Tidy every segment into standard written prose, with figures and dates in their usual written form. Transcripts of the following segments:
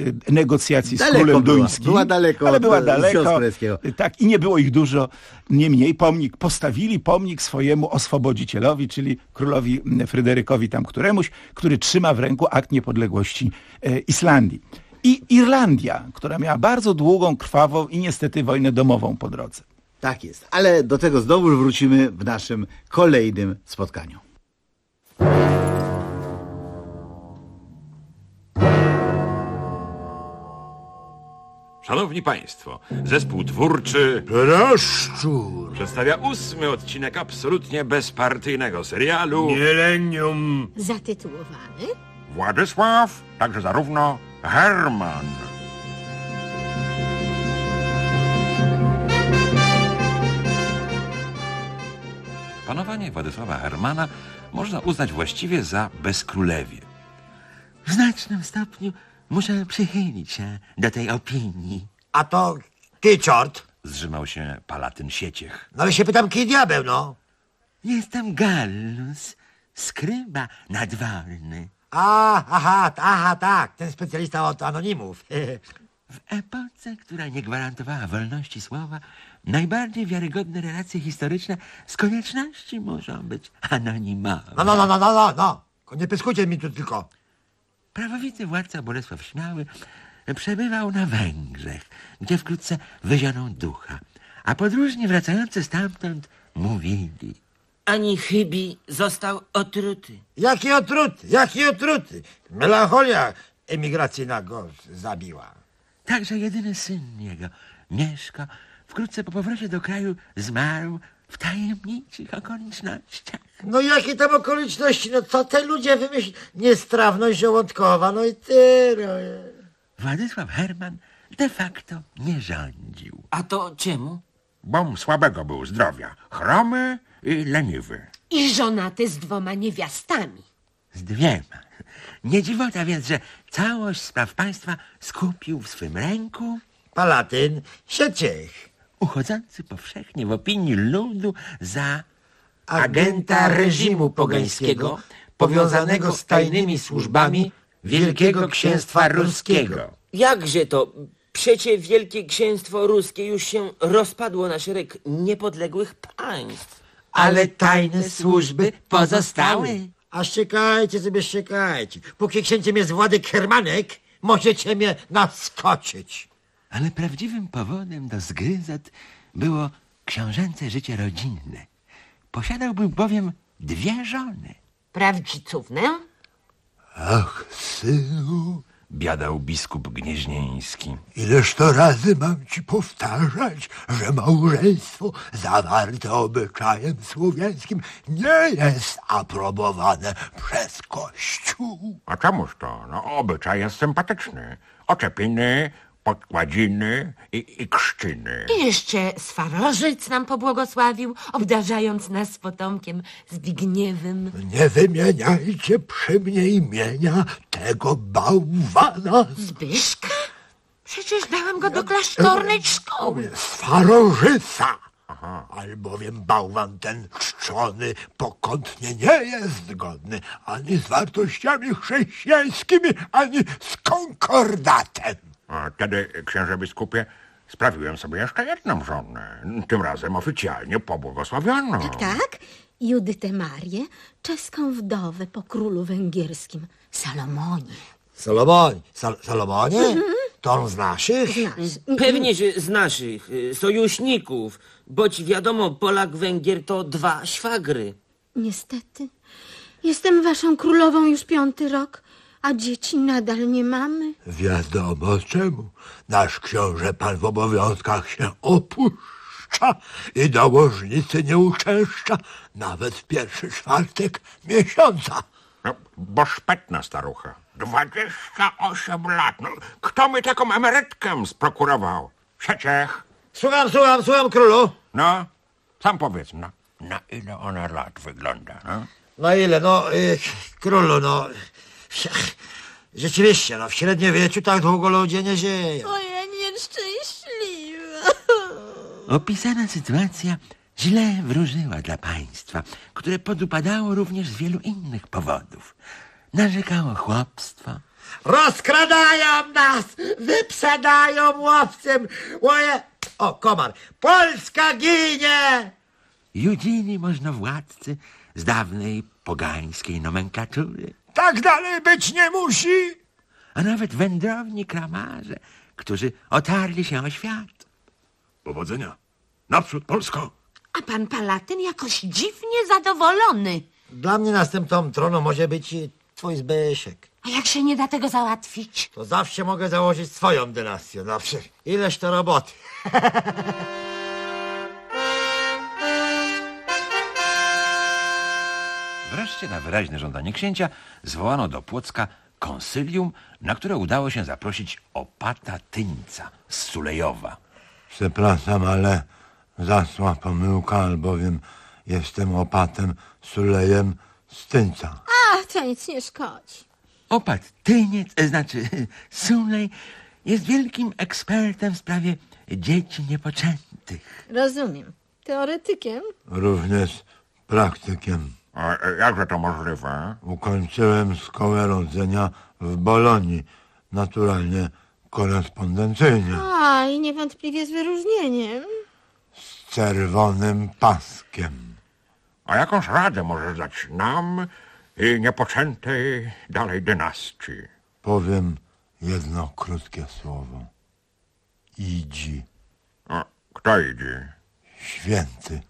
negocjacji z Daleko królem była. duńskim. Była daleko ale od była daleko. ksiąstwa tureckiego. Tak, i nie było ich dużo. Niemniej postawili pomnik swojemu oswobodzicielowi, czyli królowi Fryderykowi tam któremuś, który trzyma w ręku akt niepodległości Islandii. I Irlandia, która miała bardzo długą, krwawą i niestety wojnę domową po drodze. Tak jest, ale do tego znowu wrócimy w naszym kolejnym spotkaniu. Szanowni Państwo, zespół twórczy Dreszczur, przedstawia 8. odcinek absolutnie bezpartyjnego serialu Millennium, Zatytułowany Władysław, także zarówno Herman. Panowanie Władysława Hermana można uznać właściwie za bezkrólewie. W znacznym stopniu muszę przychylić się do tej opinii. a to ki czort? Zrzymał się Palatyn Sieciech. No i się pytam, ki diabeł, no? Jestem Gallus, skryba nadworny. Aha, tak, ten specjalista od anonimów. W epoce, która nie gwarantowała wolności słowa, najbardziej wiarygodne relacje historyczne z konieczności muszą być anonimowe. No, nie pyskujcie mi tu tylko. Prawowity władca Bolesław Śmiały przebywał na Węgrzech, gdzie wkrótce wyzioną ducha, a podróżni wracający stamtąd mówili: Ani chybi został otruty. Jaki otruty? Melancholia emigracyjna go zabiła. Także jedyny syn jego, Mieszko, wkrótce po powrocie do kraju zmarł w tajemniczych okolicznościach. No jakie tam okoliczności? No co te ludzie wymyślili? Niestrawność żołądkowa, no i tyle. Władysław Herman de facto nie rządził. A to czemu? Bom słabego był zdrowia, chromy i leniwy. i żonaty z 2 niewiastami. Z 2. Nie dziwota więc, że całość spraw państwa skupił w swym ręku, Palatyn Sieciech, uchodzący powszechnie w opinii ludu za Agenta reżimu pogańskiego, powiązanego z tajnymi służbami Wielkiego Księstwa Ruskiego. Jakże to? Przecie Wielkie Księstwo Ruskie już się rozpadło na szereg niepodległych państw. Ale tajne służby pozostały. A ściekajcie sobie, ściekajcie. Póki księciem jest Władek Hermanek, możecie mnie naskoczyć. Ale prawdziwym powodem do zgryzot było książęce życie rodzinne. Posiadał bowiem 2 żony. Prawdzicównę? Ach, synu, Biadał biskup Gnieźnieński. ileż to razy mam ci powtarzać, że małżeństwo zawarte obyczajem słowiańskim nie jest aprobowane przez Kościół. A czemuż to? No, obyczaj jest sympatyczny. Oczepiny, podkładziny i krzczyny. I jeszcze Swarożyc nam pobłogosławił, obdarzając nas potomkiem Zbigniewem. Nie wymieniajcie przy mnie imienia tego bałwana. Zbyszka? Przecież dałam go do klasztornej szkoły. Swarożyca. Albowiem bałwan ten czczony pokątnie nie jest zgodny ani z wartościami chrześcijańskimi, ani z konkordatem. A wtedy, księże biskupie, sprawiłem sobie jeszcze jedną żonę. Tym razem oficjalnie pobłogosławioną. Tak? Judytę Marię, czeską wdowę po królu węgierskim, Salomonie. Salomonie? To on z naszych? Pewnie, że z naszych sojuszników, boć wiadomo, Polak-Węgier to 2 szwagry. Niestety, jestem waszą królową już 5. rok, a dzieci nadal nie mamy. Wiadomo czemu. Nasz książę pan w obowiązkach się opuszcza i dołożnicy nie uczęszcza nawet w pierwszy czwartek miesiąca. No, bo szpetna starucha. 28 lat. No, kto mi taką emerytkę sprokurował? Sieciech. Słucham, królu. No, sam powiedz, no, na ile ona lat wygląda, no? No ile? Królu, rzeczywiście, w średniowieczu tak długo ludzie nie żyją. Moja nieszczęśliwa. Opisana sytuacja źle wróżyła dla państwa, które podupadało również z wielu innych powodów. Narzekało chłopstwo, Rozkradają nas! Wyprzedzają łowcem! Łoje... O, komar! Polska ginie! Judzini możnowładcy z dawnej pogańskiej nomenklatury, Tak dalej być nie musi. a nawet wędrowni kramarze, którzy otarli się o świat. Powodzenia. Naprzód, Polsko. A pan Palatyn jakoś dziwnie zadowolony. Dla mnie następcą tronu może być twój Zbyszek. A jak się nie da tego załatwić? To zawsze mogę założyć swoją dynastię. Zawsze. Ileż to roboty. Wreszcie na wyraźne żądanie księcia zwołano do Płocka konsylium, na które udało się zaprosić opata Tyńca z Sulejowa. Przepraszam, ale zaszła pomyłka, albowiem jestem opatem Sulejem z Tyńca. A, to nic nie szkodzi. Opat Tyniec, znaczy Sulej, jest wielkim ekspertem w sprawie dzieci niepoczętych. Rozumiem. Teoretykiem? Również praktykiem. A jakże to możliwe? Ukończyłem szkołę rodzenia w Bolonii, naturalnie korespondencyjnie, A, i niewątpliwie z wyróżnieniem. z czerwonym paskiem. A jakąż radę możesz dać nam i niepoczętej dalej dynastii? Powiem jedno krótkie słowo. Idzi. A kto idzie? Święty.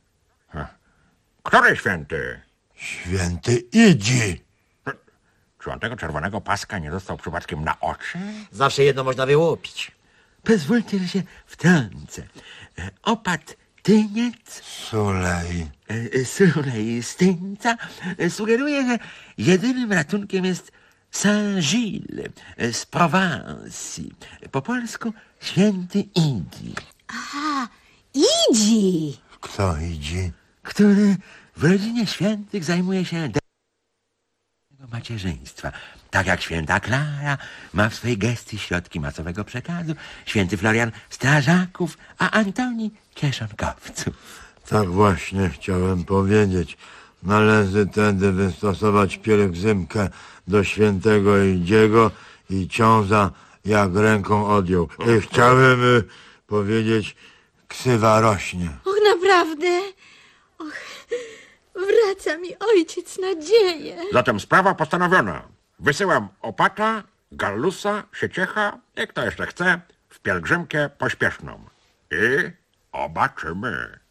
Który święty? Święty idzi. Czy on tego czerwonego paska nie dostał przypadkiem na oczy? Zawsze jedno można wyłupić. Pozwólcie, że się wtrącę. Opat Tyniec, Sulej. Sulej z Tyńca, sugeruje, że jedynym ratunkiem jest Saint-Gilles z Prowansji. Po polsku święty Idzi, A, idzi! Kto idzi? który w rodzinie świętych zajmuje się macierzyństwa. Tak jak święta Klara ma w swojej gestii środki masowego przekazu, święty Florian strażaków, a Antoni kieszonkowców. Tak właśnie chciałem powiedzieć. Należy tedy wystosować pielgrzymkę do świętego Idziego i książa jak ręką odjął. I chciałem powiedzieć, ksywa rośnie. Och, naprawdę? Och, wraca mi ojciec nadzieję. Zatem sprawa postanowiona. Wysyłam opata, Gallusa, Sieciecha, i kto jeszcze chce, w pielgrzymkę pośpieszną. I obaczymy.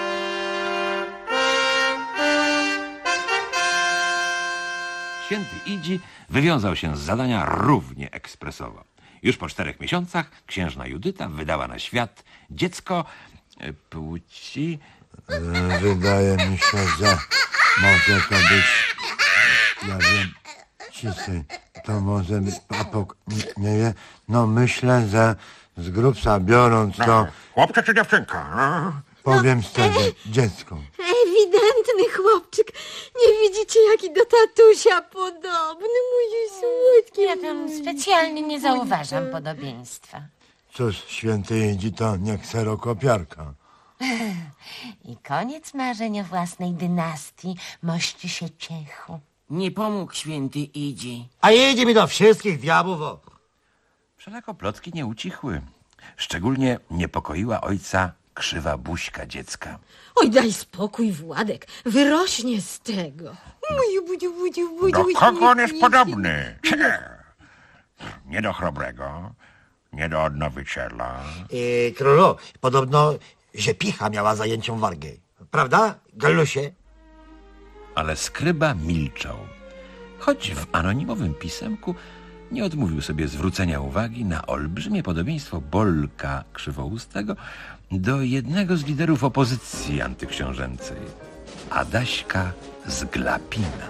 Święty Idzi wywiązał się z zadania równie ekspresowo. Już po 4 miesiącach księżna Judyta wydała na świat dziecko płci... Wydaje mi się, że może to być, ja wiem, ciszej, to może być, nie wiem, no myślę, że z grubsza biorąc to, Chłopcze czy dziewczynka? powiem szczerze, dziecko. Ewidentny chłopczyk. Nie widzicie, jaki do tatusia podobny. Mój słodki. Ja tam specjalnie nie zauważam podobieństwa. Cóż, święty Idzi to nie kserokopiarka. I koniec marzeń o własnej dynastii, mości się ciechu. Nie pomógł święty Idzi. A jedzie mi do wszystkich diabłów oko. Wszelako plotki nie ucichły. Szczególnie niepokoiła ojca krzywa buźka dziecka. Oj, daj spokój, Władek. Wyrośnie z tego. Do kogo on jest podobny? Nie do chrobrego, nie do odnowiciela. Królu, podobno Ziepicha miała zajęcią wargę. Prawda, Gallusie? Ale skryba milczał. Choć w anonimowym pisemku nie odmówił sobie zwrócenia uwagi na olbrzymie podobieństwo Bolka Krzywoustego do jednego z liderów opozycji antyksiążęcej, Adaśka z Glapina.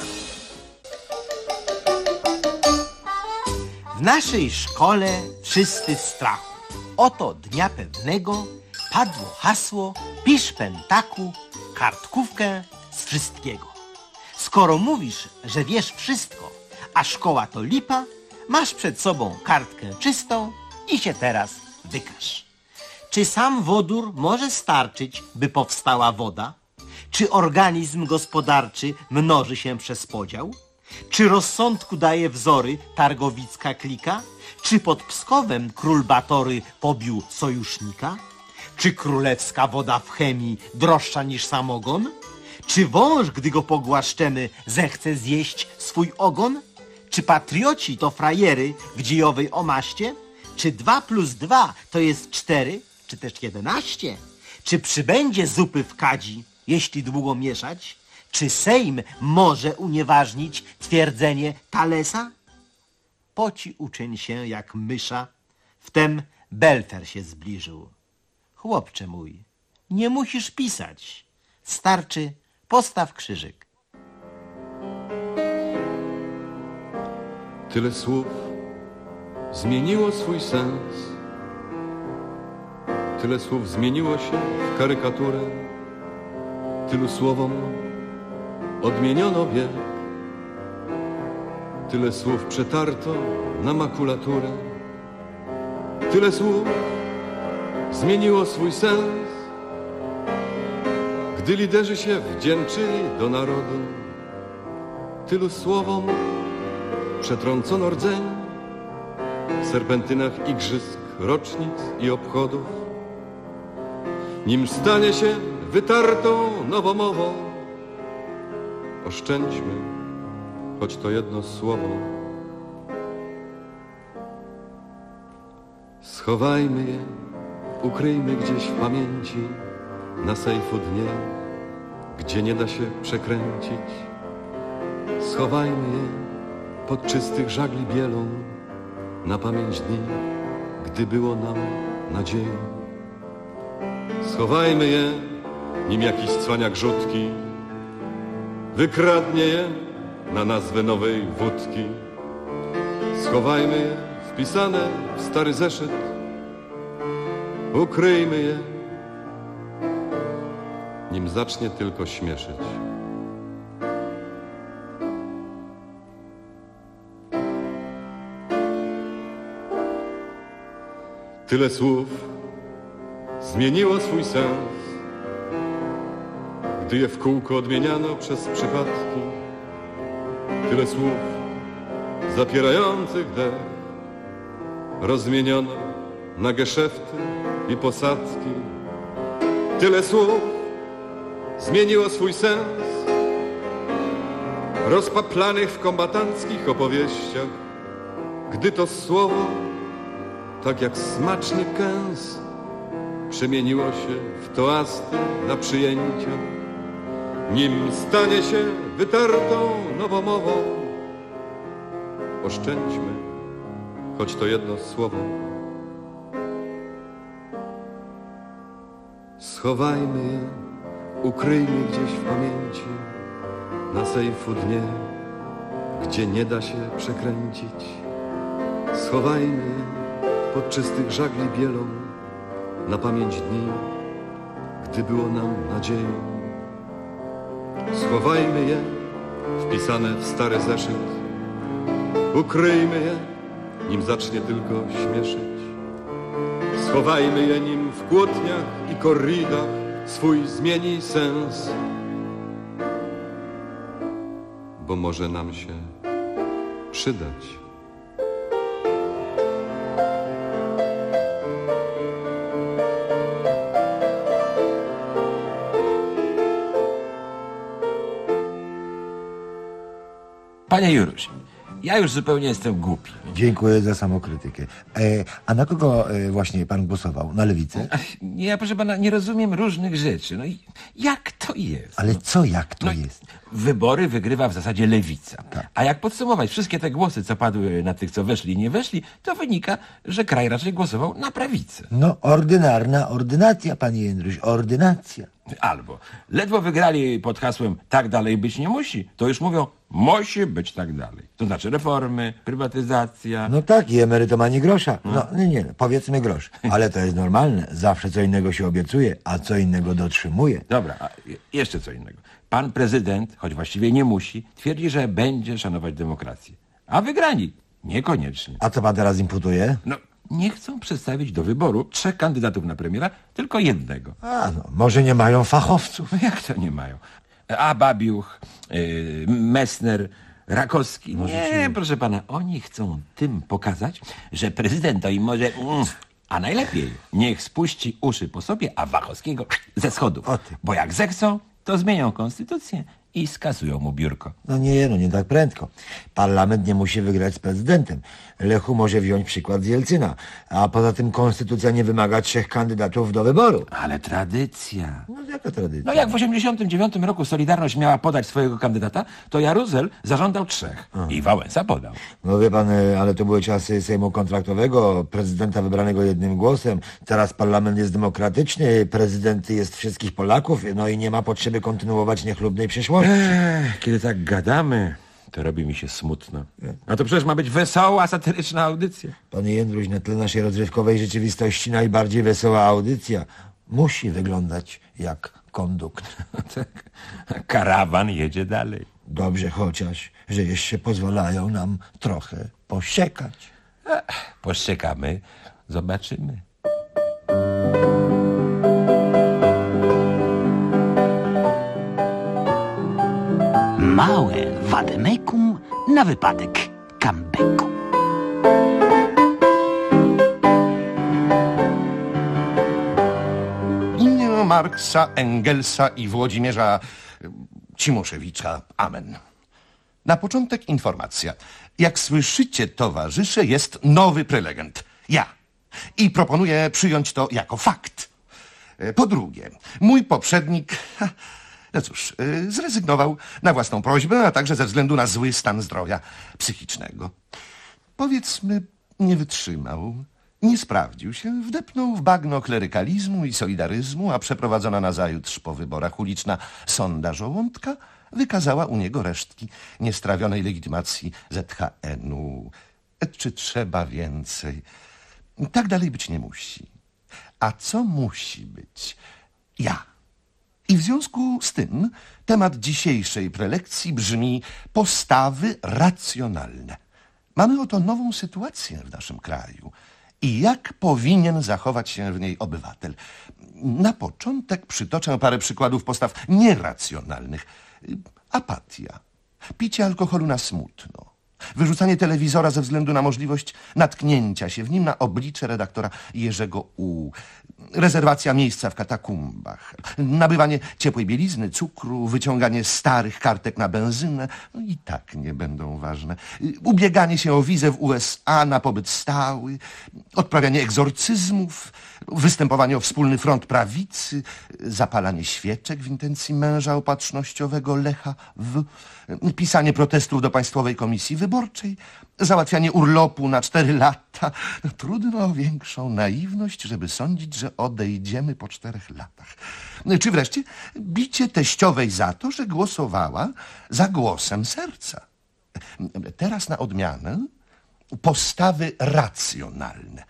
W naszej szkole wszyscy w strachu. Oto dnia pewnego padło hasło: pisz pentaku kartkówkę z wszystkiego. Skoro mówisz, że wiesz wszystko, a szkoła to lipa, masz przed sobą kartkę czystą i się teraz wykaż. Czy sam wodór może starczyć, by powstała woda? Czy organizm gospodarczy mnoży się przez podział? Czy rozsądku daje wzory targowicka klika? Czy pod Pskowem król Batory pobił sojusznika? Czy królewska woda w chemii droższa niż samogon? Czy wąż, gdy go pogłaszczemy, zechce zjeść swój ogon? Czy patrioci to frajery w dziejowej omaście? Czy 2 + 2 to jest 4, czy też 11? Czy przybędzie zupy w kadzi, jeśli długo mieszać? Czy Sejm może unieważnić twierdzenie Thalesa? Poci uczeń się jak mysza, wtem Belfer się zbliżył. Chłopcze mój, nie musisz pisać. Starczy, postaw krzyżyk. Tyle słów zmieniło swój sens. Tyle słów zmieniło się w karykaturę. Tylu słowom odmieniono bieg. Tyle słów przetarto na makulaturę. Tyle słów zmieniło swój sens. Gdy liderzy się wdzięczyli do narodu, tylu słowom przetrącono rdzeń w serpentynach igrzysk, rocznic i obchodów. Nim stanie się wytartą nowomową, oszczędźmy choć to jedno słowo. Schowajmy je, ukryjmy gdzieś w pamięci, na sejfu dnie, gdzie nie da się przekręcić. Schowajmy je pod czystych żagli bielą, na pamięć dni, gdy było nam nadzieją. Schowajmy je, nim jakiś cwaniak rzutki wykradnie je na nazwę nowej wódki. Schowajmy je wpisane w stary zeszyt, ukryjmy je, nim zacznie tylko śmieszyć. Tyle słów zmieniło swój sens, gdy je w kółko odmieniano przez przypadki. Tyle słów zapierających dech rozmieniono na geszefty i posadki. Tyle słów zmieniło swój sens, rozpaplanych w kombatanckich opowieściach, gdy to słowo, tak jak smaczny kęs, przemieniło się w toasty na przyjęcia. Nim stanie się wytartą nowomową, oszczędźmy choć to jedno słowo. Schowajmy je, ukryjmy gdzieś w pamięci, na sejfu dnie, gdzie nie da się przekręcić. Schowajmy je pod czystych żagli bielą, na pamięć dni, gdy było nam nadzieją. Schowajmy je, wpisane w stary zeszyt, ukryjmy je, nim zacznie tylko śmieszyć. Schowajmy je, nim w kłótniach i korridach swój zmieni sens, bo może nam się przydać. Panie Juruś, ja już zupełnie jestem głupi. Dziękuję za samokrytykę. A na kogo właśnie pan głosował? Na lewicę? Ja, proszę pana, nie rozumiem różnych rzeczy. No i jak to jest? Ale co jak to jest? Wybory wygrywa w zasadzie lewica. Tak. A jak podsumować wszystkie te głosy, co padły na tych, co weszli i nie weszli, to wynika, że kraj raczej głosował na prawicę. No, ordynarna ordynacja, panie Jędruś, ordynacja. Albo ledwo wygrali pod hasłem tak dalej być nie musi, to już mówią musi być tak dalej. To znaczy reformy, prywatyzacja. No tak, i emerytom ani grosza. No nie, powiedzmy grosz. Ale to jest normalne. Zawsze co innego się obiecuje, a co innego dotrzymuje. Dobra, a jeszcze co innego. Pan prezydent, choć właściwie nie musi, twierdzi, że będzie szanować demokrację. A wygrani niekoniecznie. A co pan teraz imputuje? No, nie chcą przedstawić do wyboru 3 kandydatów na premiera, tylko jednego. A no, może nie mają fachowców. No jak to nie mają? A Babiuch, Messner, Rakowski. Nie, proszę pana, oni chcą tym pokazać, że prezydent to im może... A najlepiej niech spuści uszy po sobie, a Wachowskiego ze schodów. Bo jak zechcą, to zmienią konstytucję i skasują mu biurko. No nie tak prędko. Parlament nie musi wygrać z prezydentem. Lechu może wziąć przykład z Jelcyna. A poza tym konstytucja nie wymaga 3 kandydatów do wyboru. Ale tradycja. No jaka tradycja? No jak w 89 roku Solidarność miała podać swojego kandydata, to Jaruzel zażądał 3 i Wałęsa podał. No wie pan, ale to były czasy Sejmu kontraktowego, prezydenta wybranego jednym głosem. Teraz parlament jest demokratyczny, prezydent jest wszystkich Polaków, no i nie ma potrzeby kontynuować niechlubnej przeszłości. Kiedy tak gadamy, to robi mi się smutno. A to przecież ma być wesoła, satyryczna audycja. Panie Jędruś, na tle naszej rozrywkowej rzeczywistości najbardziej wesoła audycja musi wyglądać jak kondukt. Tak. Karawan jedzie dalej. Dobrze chociaż, że jeszcze pozwalają nam trochę pościekać. Poszczekamy, zobaczymy. Małe wademekum na wypadek comebacku. W imię Marksa, Engelsa i Włodzimierza Cimuszewicza. Amen. Na początek informacja. Jak słyszycie, towarzysze, jest nowy prelegent. Ja. I proponuję przyjąć to jako fakt. Po drugie, mój poprzednik... No cóż, zrezygnował na własną prośbę, a także ze względu na zły stan zdrowia psychicznego. Powiedzmy, nie wytrzymał, nie sprawdził się, wdepnął w bagno klerykalizmu i solidaryzmu, a przeprowadzona nazajutrz po wyborach uliczna sonda żołądka wykazała u niego resztki niestrawionej legitymacji ZHN-u. Czy trzeba więcej? Tak dalej być nie musi. A co musi być? Ja. I w związku z tym temat dzisiejszej prelekcji brzmi postawy racjonalne. Mamy oto nową sytuację w naszym kraju i jak powinien zachować się w niej obywatel. Na początek przytoczę parę przykładów postaw nieracjonalnych. Apatia, picie alkoholu na smutno, wyrzucanie telewizora ze względu na możliwość natknięcia się w nim na oblicze redaktora Jerzego U., rezerwacja miejsca w katakumbach, nabywanie ciepłej bielizny, cukru, wyciąganie starych kartek na benzynę, no i tak nie będą ważne, ubieganie się o wizę w USA na pobyt stały, odprawianie egzorcyzmów, występowanie o wspólny front prawicy, zapalanie świeczek w intencji męża opatrznościowego Lecha W., pisanie protestów do Państwowej Komisji Wyborczej, załatwianie urlopu na 4 lata. Trudno o większą naiwność, żeby sądzić, że odejdziemy po 4 latach. Czy wreszcie bicie teściowej za to, że głosowała za głosem serca. Teraz na odmianę postawy racjonalne.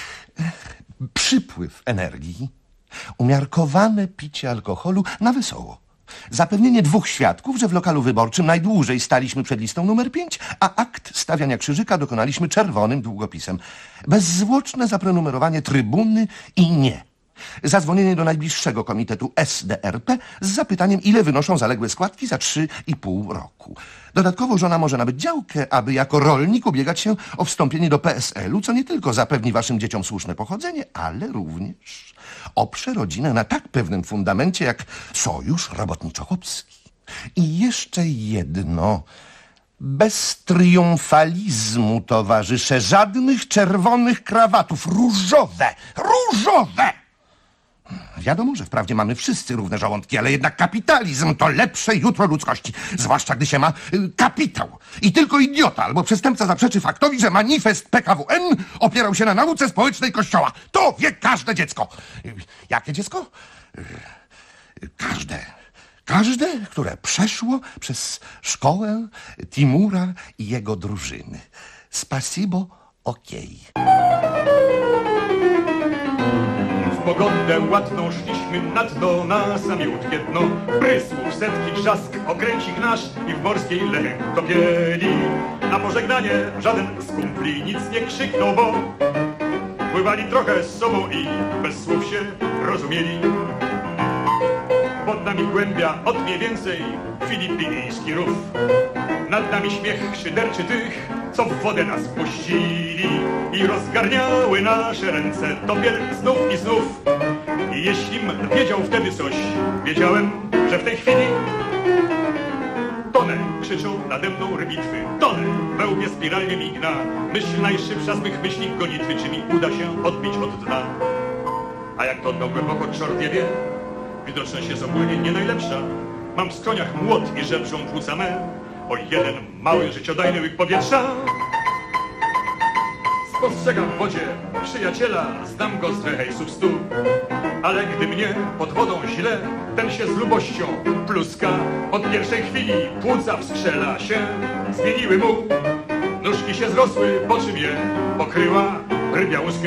Przypływ energii, umiarkowane picie alkoholu na wesoło. Zapewnienie 2 świadków, że w lokalu wyborczym najdłużej staliśmy przed listą numer 5, a akt stawiania krzyżyka dokonaliśmy czerwonym długopisem. Bezzwłoczne zaprenumerowanie trybuny i nie. Zadzwonienie do najbliższego komitetu SDRP z zapytaniem, ile wynoszą zaległe składki za 3,5 roku. Dodatkowo żona może nabyć działkę, aby jako rolnik ubiegać się o wstąpienie do PSL-u, co nie tylko zapewni waszym dzieciom słuszne pochodzenie, ale również oprze rodzinę na tak pewnym fundamencie jak Sojusz Robotniczo-Chłopski. I jeszcze jedno. Bez triumfalizmu, towarzysze, żadnych czerwonych krawatów. Różowe! Różowe! Wiadomo, że wprawdzie mamy wszyscy równe żołądki, ale jednak kapitalizm to lepsze jutro ludzkości. Zwłaszcza gdy się ma kapitał. I tylko idiota albo przestępca zaprzeczy faktowi, że manifest PKWN opierał się na nauce społecznej Kościoła. To wie każde dziecko. Jakie dziecko? Każde. Każde, które przeszło przez szkołę Timura i jego drużyny. Spasibo, okej. W pogodę ładną szliśmy na dno, na samiutkie dno. Prysłów setki trzask, okręcik nasz i w morskiej lekko topieli. Na pożegnanie żaden z kumpli nic nie krzyknął, bo pływali trochę z sobą i bez słów się rozumieli. Pod nami głębia, od mniej więcej filipiński rów. nad nami śmiech szyderczy tych, co w wodę nas puścili i rozgarniały nasze ręce topiel znów i znów. I jeślim wiedział wtedy coś, wiedziałem, że w tej chwili tonę, krzyczą nade mną rybitwy, tonę, we łbie spiralnie migna, myśl najszybsza z mych myśli gonitwy, czy mi uda się odbić od dna. A jak to dno głęboko czort wie, widoczność jest ogólnie nie najlepsza. Mam w skroniach młot i żebrzą płuca me, o jeden mały życiodajny łyk powietrza. Spostrzegam w wodzie przyjaciela, znam go z rejsów 100. Ale gdy mnie pod wodą źle, ten się z lubością pluska. Od pierwszej chwili płuca wskrzela się, zmieniły mu. Nóżki się zrosły, po czym je pokryła rybia łuska.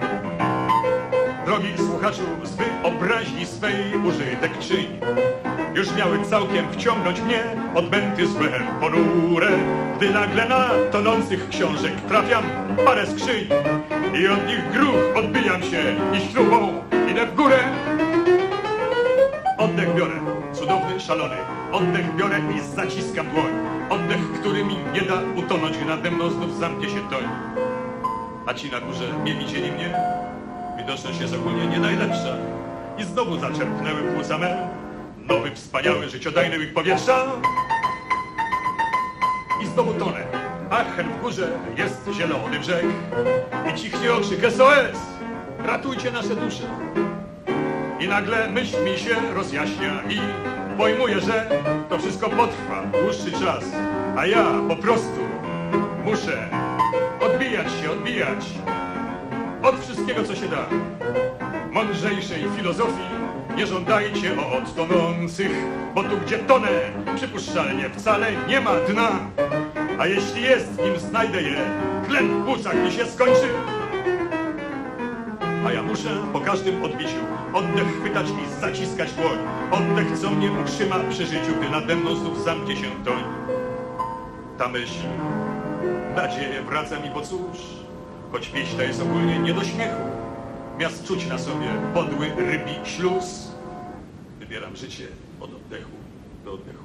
Drogi słuchaczu, z wyobraźni swej użytek czyń. Już miały całkiem wciągnąć mnie odmęty złe, ponure, gdy nagle na tonących książek trafiam parę skrzyń i od nich gruch odbijam się i śrubą idę w górę. Oddech biorę, cudowny, szalony, oddech biorę i zaciskam dłoń. Oddech, który mi nie da utonąć, nade mną znów zamknie się toń. A ci na górze nie widzieli mnie? Widoczność jest ogólnie nie najlepsza. I znowu zaczerpnęły płuca me, nowy, wspaniały, życiodajny łyk powietrza. I znowu tonę, a hen w górze jest zielony brzeg. I cichnie okrzyk SOS, ratujcie nasze dusze. I nagle myśl mi się rozjaśnia i pojmuję, że to wszystko potrwa dłuższy czas. A ja po prostu muszę odbijać od wszystkiego, co się da. Mądrzejszej filozofii nie żądajcie od tonących, bo tu, gdzie tonę, przypuszczalnie wcale nie ma dna. A jeśli jest, nim znajdę je, tlen w płucach mi się skończy. A ja muszę po każdym odbiciu oddech chwytać i zaciskać dłoń. Oddech, co mnie utrzyma przy życiu, gdy nade mną znów zamknie się toń. Ta myśl, nadzieję wraca mi, bo cóż, choć pieśń ta jest ogólnie nie do śmiechu, miast czuć na sobie podły rybi śluz, wybieram życie od oddechu do oddechu.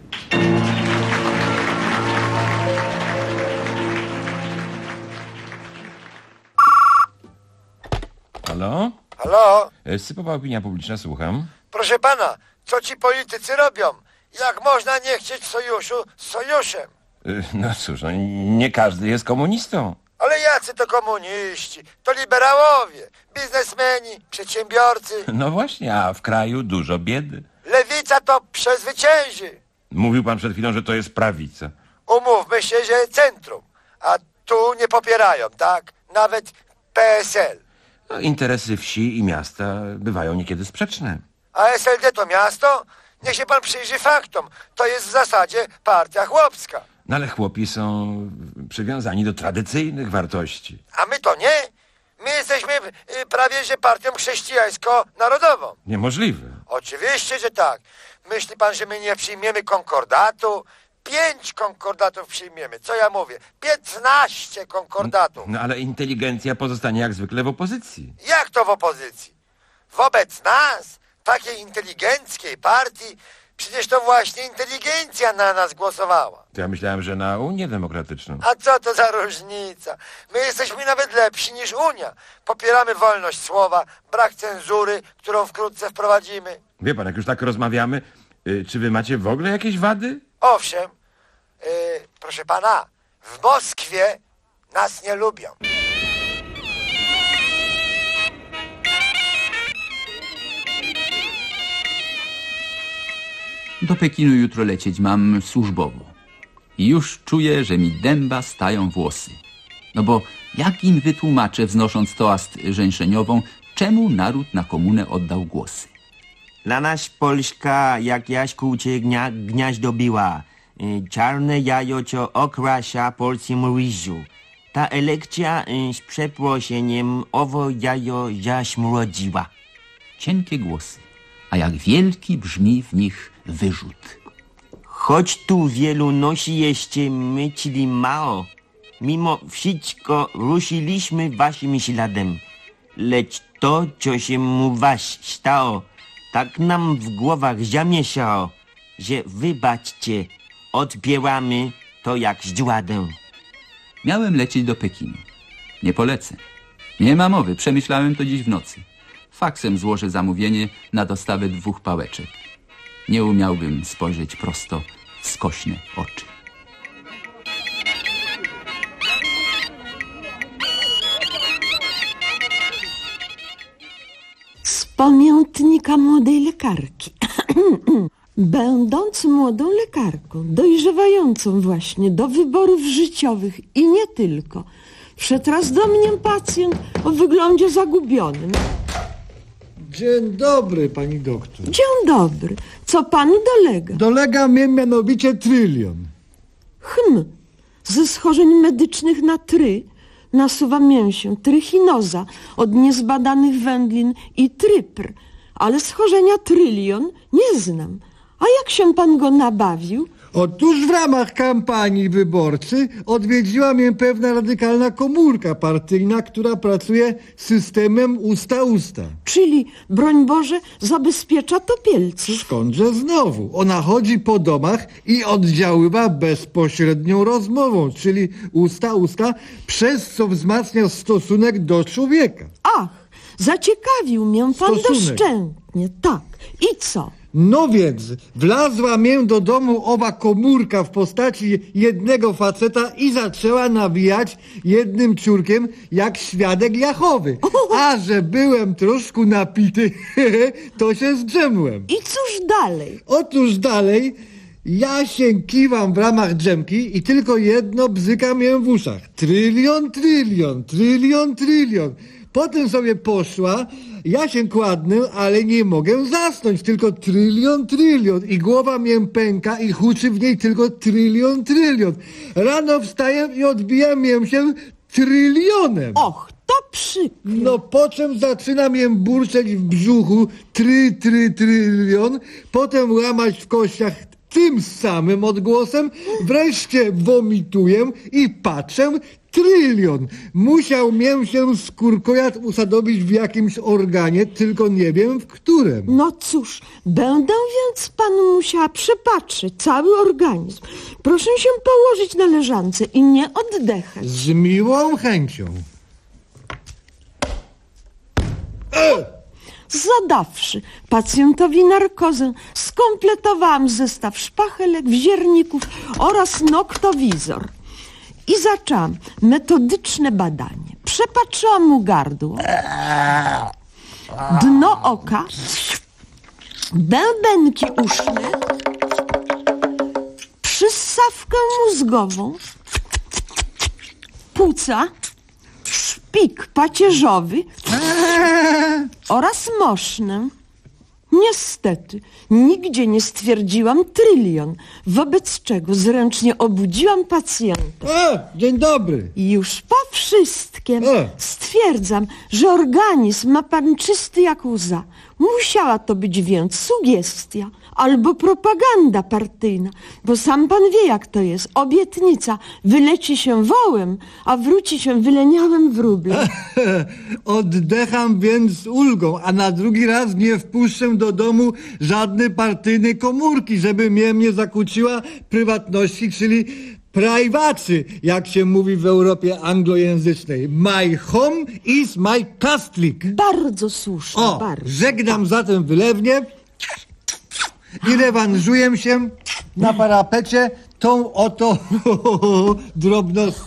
Halo? Halo? Sypowa opinia publiczna, słucham. Proszę pana, co ci politycy robią? Jak można nie chcieć sojuszu z sojuszem? No cóż, no, nie każdy jest komunistą. Ale jacy to komuniści? To liberałowie, biznesmeni, przedsiębiorcy. No właśnie, a w kraju dużo biedy. Lewica to przezwycięży. Mówił pan przed chwilą, że to jest prawica. Umówmy się, że centrum. A tu nie popierają, tak? Nawet PSL. No, interesy wsi i miasta bywają niekiedy sprzeczne. A SLD to miasto? Niech się pan przyjrzy faktom. To jest w zasadzie partia chłopska. No ale chłopi są przywiązani do tradycyjnych wartości. A my to nie. My jesteśmy prawie że partią chrześcijańsko-narodową. Niemożliwe. Oczywiście, że tak. Myśli pan, że my nie przyjmiemy konkordatu? 5 konkordatów przyjmiemy. Co ja mówię? 15 konkordatów. No ale inteligencja pozostanie jak zwykle w opozycji. Jak to w opozycji? Wobec nas, takiej inteligenckiej partii, przecież to właśnie inteligencja na nas głosowała. To ja myślałem, że na Unię Demokratyczną. A co to za różnica? My jesteśmy nawet lepsi niż Unia. Popieramy wolność słowa, brak cenzury, którą wkrótce wprowadzimy. Wie pan, jak już tak rozmawiamy, czy wy macie w ogóle jakieś wady? Owszem, proszę pana, w Moskwie nas nie lubią. Do Pekinu jutro lecieć mam służbowo. I już czuję, że mi dęba stają włosy. No bo jak im wytłumaczę, wznosząc toast żeńszeniową, czemu naród na komunę oddał głosy? Dla nas Polska, jak jaśku cię gniaź dobiła. Czarne jajo, co okrasza polskim ryżu. Ta elekcja z przeproszeniem owo jajo zaśmrodziła. Cienkie głosy, a jak wielki brzmi w nich wyrzut. Choć tu wielu nosi jeszcze myśli mało, mimo wszystko ruszyliśmy waszym śladem. Lecz to, co się mu was stało, tak nam w głowach zamieszało, że wybaczcie, odbieramy to jak zdładę. Miałem lecieć do Pekinu. Nie polecę. Nie ma mowy, przemyślałem to dziś w nocy. Faksem złożę zamówienie na dostawę 2 pałeczek. Nie umiałbym spojrzeć prosto w skośne oczy. Z pamiętnika młodej lekarki. Będąc młodą lekarką, dojrzewającą właśnie do wyborów życiowych i nie tylko, wszedł raz do mnie pacjent o wyglądzie zagubionym. Dzień dobry, pani doktor. Dzień dobry. Co panu dolega? Dolega mnie mianowicie trylion. Ze schorzeń medycznych na try nasuwa mię się trychinoza od niezbadanych wędlin i trypr, ale schorzenia trylion nie znam. A jak się pan go nabawił? Otóż w ramach kampanii wyborcy odwiedziła mnie pewna radykalna komórka partyjna, która pracuje systemem usta-usta. Czyli, broń Boże, zabezpiecza topielców. Skądże znowu? Ona chodzi po domach i oddziaływa bezpośrednią rozmową, czyli usta-usta, przez co wzmacnia stosunek do człowieka. Ach, zaciekawił mnie pan doszczętnie. Tak. I co? No więc, wlazła mię do domu owa komórka w postaci jednego faceta i zaczęła nawijać jednym ciurkiem jak świadek Jahowy. A że byłem troszkę napity, to się zdrzemłem. I cóż dalej? Otóż dalej, ja się kiwam w ramach drzemki i tylko jedno bzyka mię w uszach. Trylion, trylion, trylion, trylion. Potem sobie poszła, ja się kładnę, ale nie mogę zasnąć, tylko trylion, trylion i głowa mię pęka i huczy w niej tylko trylion, trylion. Rano wstaję i odbijam mię się trylionem. Och, to przykre. No po czym zaczyna mię burczeć w brzuchu trylion, potem łamać w kościach tym samym odgłosem, wreszcie womituję i patrzę, trylion. Musiał mię się skórkojat usadowić w jakimś organie, tylko nie wiem w którym. No cóż, będę więc panu musiała przepatrzyć cały organizm. Proszę się położyć na leżance i nie oddychać. Z miłą chęcią. Zadawszy pacjentowi narkozę, skompletowałam zestaw szpachelek, wzierników oraz noktowizor. I zaczęłam metodyczne badanie. Przepatrzyłam mu gardło, dno oka, bębenki uszne, przyssawkę mózgową, płuca, szpik pacierzowy oraz moszne. Niestety, nigdzie nie stwierdziłam trylion, wobec czego zręcznie obudziłam pacjenta. Dzień dobry. I już po wszystkim stwierdzam, że organizm ma pan czysty jak łza. Musiała to być więc sugestia albo propaganda partyjna, bo sam pan wie, jak to jest. Obietnica wyleci się wołem, a wróci się wyleniałym wróblem. Oddecham więc z ulgą, a na drugi raz nie wpuszczę do domu żadnej partyjnej komórki, żeby mnie nie zakłóciła prywatności, czyli prajwacy, jak się mówi w Europie anglojęzycznej. My home is my castle. Bardzo słusznie, bardzo. Żegnam zatem wylewnie i rewanżuję się na parapecie tą oto drobnostką.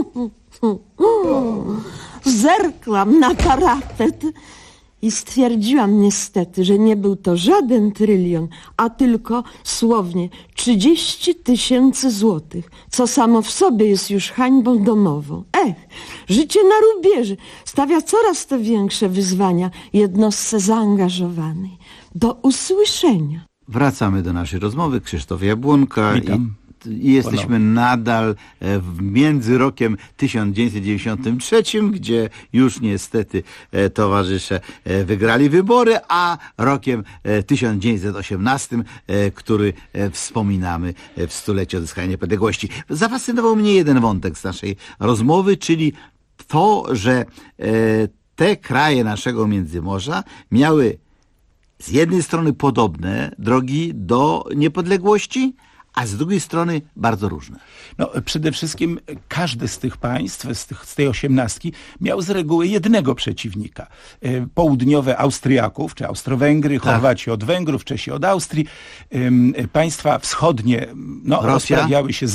Zerkłam na parapet i stwierdziłam niestety, że nie był to żaden trylion, a tylko słownie 30 000 złotych, co samo w sobie jest już hańbą domową. Życie na rubieży stawia coraz to większe wyzwania jednostce zaangażowanej. Do usłyszenia. Wracamy do naszej rozmowy. Krzysztof Jabłonka. Witam. I jesteśmy nadal między rokiem 1993, gdzie już niestety towarzysze wygrali wybory, a rokiem 1918, który wspominamy w stulecie odzyskania niepodległości. Zafascynował mnie jeden wątek z naszej rozmowy, czyli to, że te kraje naszego Międzymorza miały z jednej strony podobne drogi do niepodległości, a z drugiej strony bardzo różne. No, przede wszystkim każde z tych państw, z tej 18 miał z reguły jednego przeciwnika. Południowe Austriaków, czy Austro-Węgry, Chorwaci od Węgrów, Czesi od Austrii. Państwa wschodnie rozprawiały się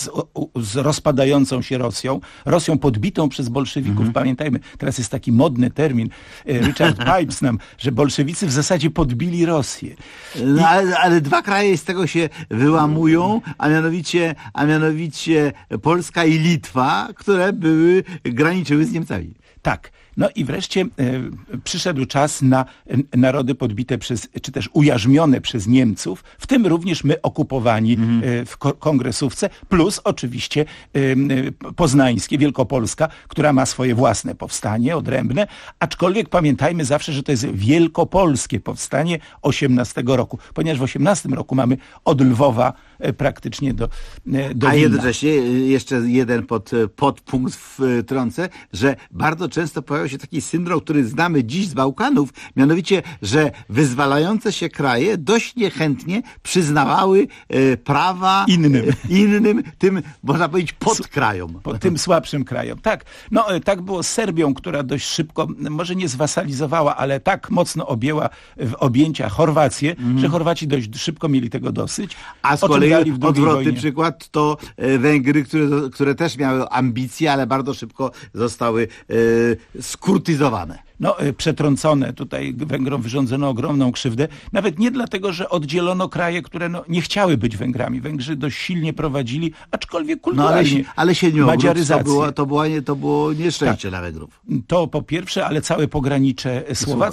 z rozpadającą się Rosją podbitą przez bolszewików. Pamiętajmy, teraz jest taki modny termin, Richard Pipes nam, że bolszewicy w zasadzie podbili Rosję. No, ale dwa kraje z tego się wyłamują, a mianowicie Polska i Litwa, które graniczyły z Niemcami. Tak. No i wreszcie przyszedł czas na narody podbite czy też ujarzmione przez Niemców, w tym również my okupowani w kongresówce, plus oczywiście poznańskie, Wielkopolska, która ma swoje własne powstanie odrębne, aczkolwiek pamiętajmy zawsze, że to jest wielkopolskie powstanie 18 roku, ponieważ w 18 roku mamy od Lwowa praktycznie do A jednocześnie jeszcze jeden podpunkt wtrącę, że bardzo często pojawiał się taki syndrom, który znamy dziś z Bałkanów, mianowicie, że wyzwalające się kraje dość niechętnie przyznawały prawa innym tym, można powiedzieć, podkrajom. Tym słabszym krajom. Tak. No, tak było z Serbią, która dość szybko, może nie zwasalizowała, ale tak mocno objęła w objęcia Chorwację, że Chorwaci dość szybko mieli tego dosyć. A z kolei odwrotny przykład to Węgry, które też miały ambicje, ale bardzo szybko zostały skurtyzowane. No, przetrącone. Tutaj Węgrom wyrządzono ogromną krzywdę. Nawet nie dlatego, że oddzielono kraje, które nie chciały być Węgrami. Węgrzy dość silnie prowadzili, aczkolwiek kulturalnie. Ale madziaryzację. To było nieszczęście dla Węgrów. To po pierwsze, ale całe pogranicze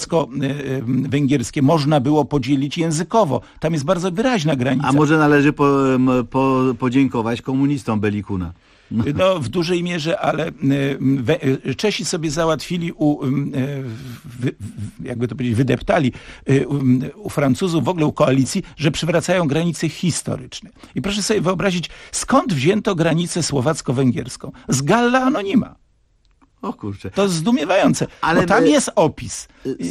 słowacko-węgierskie można było podzielić językowo. Tam jest bardzo wyraźna granica. A może należy podziękować komunistom Belikuna? No, w dużej mierze, ale Czesi sobie załatwili jakby to powiedzieć, wydeptali u Francuzów, w ogóle u koalicji, że przywracają granice historyczne. I proszę sobie wyobrazić, skąd wzięto granicę słowacko-węgierską? Z Galla Anonima. O kurczę. To jest zdumiewające, bo tam jest opis.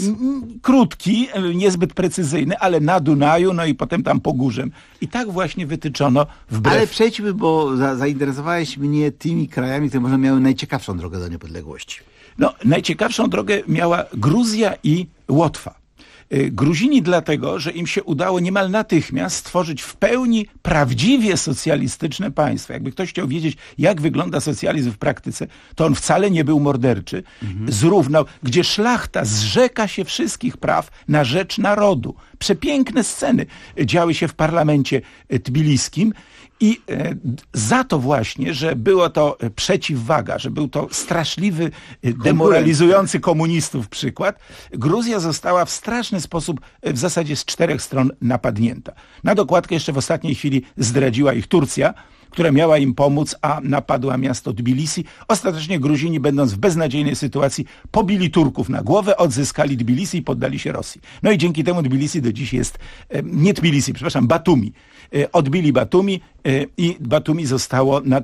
Krótki, niezbyt precyzyjny, ale na Dunaju, no i potem tam Pogórzem. I tak właśnie wytyczono wbrew... Ale przejdźmy, bo zainteresowałeś mnie tymi krajami, które może miały najciekawszą drogę do niepodległości. No, najciekawszą drogę miała Gruzja i Łotwa. Gruzini dlatego, że im się udało niemal natychmiast stworzyć w pełni prawdziwie socjalistyczne państwo. Jakby ktoś chciał wiedzieć, jak wygląda socjalizm w praktyce, to on wcale nie był morderczy. Zrównał, gdzie szlachta zrzeka się wszystkich praw na rzecz narodu. Przepiękne sceny działy się w parlamencie tbiliskim. I za to właśnie, że było to przeciwwaga, że był to straszliwy, demoralizujący komunistów przykład, Gruzja została w straszny sposób w zasadzie z 4 stron napadnięta. Na dokładkę jeszcze w ostatniej chwili zdradziła ich Turcja, która miała im pomóc, a napadła miasto Tbilisi. Ostatecznie Gruzini, będąc w beznadziejnej sytuacji, pobili Turków na głowę, odzyskali Tbilisi i poddali się Rosji. No i dzięki temu Tbilisi do dziś jest, nie Tbilisi, przepraszam, Batumi. Odbili Batumi i Batumi zostało na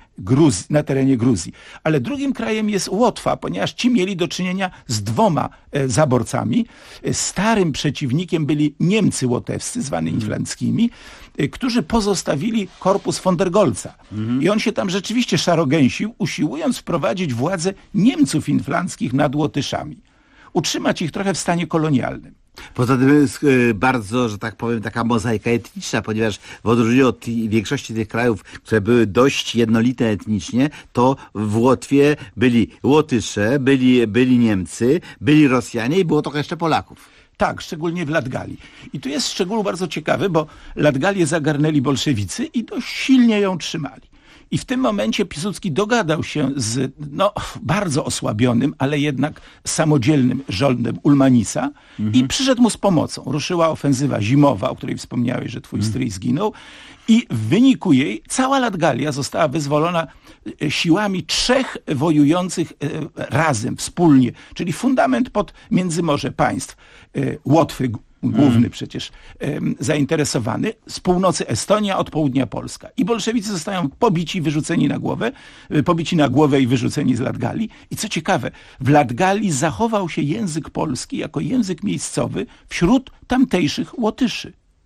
terenie Gruzji. Ale drugim krajem jest Łotwa, ponieważ ci mieli do czynienia z 2 zaborcami. Starym przeciwnikiem byli Niemcy łotewscy, zwani inflanckimi, którzy pozostawili korpus von der Goltza. I on się tam rzeczywiście szarogęsił, usiłując wprowadzić władzę Niemców inflanckich nad Łotyszami. Utrzymać ich trochę w stanie kolonialnym. Poza tym jest bardzo, że tak powiem, taka mozaika etniczna, ponieważ w odróżnieniu od większości tych krajów, które były dość jednolite etnicznie, to w Łotwie byli Łotysze, byli Niemcy, byli Rosjanie i było trochę jeszcze Polaków. Tak, szczególnie w Latgalii. I tu jest szczegół bardzo ciekawy, bo Latgalię zagarnęli bolszewicy i dość silnie ją trzymali. I w tym momencie Piłsudski dogadał się z bardzo osłabionym, ale jednak samodzielnym rządem Ulmanisa i przyszedł mu z pomocą. Ruszyła ofensywa zimowa, o której wspomniałeś, że twój stryj zginął, i w wyniku jej cała Latgalia została wyzwolona siłami 3 wojujących razem, wspólnie, czyli fundament pod Międzymorze państw. Łotwy, główny przecież zainteresowany, z północy Estonia, od południa Polska. I bolszewicy zostają pobici na głowę i wyrzuceni z Latgalii. I co ciekawe, w Latgalii zachował się język polski jako język miejscowy wśród tamtejszych Łotyszy.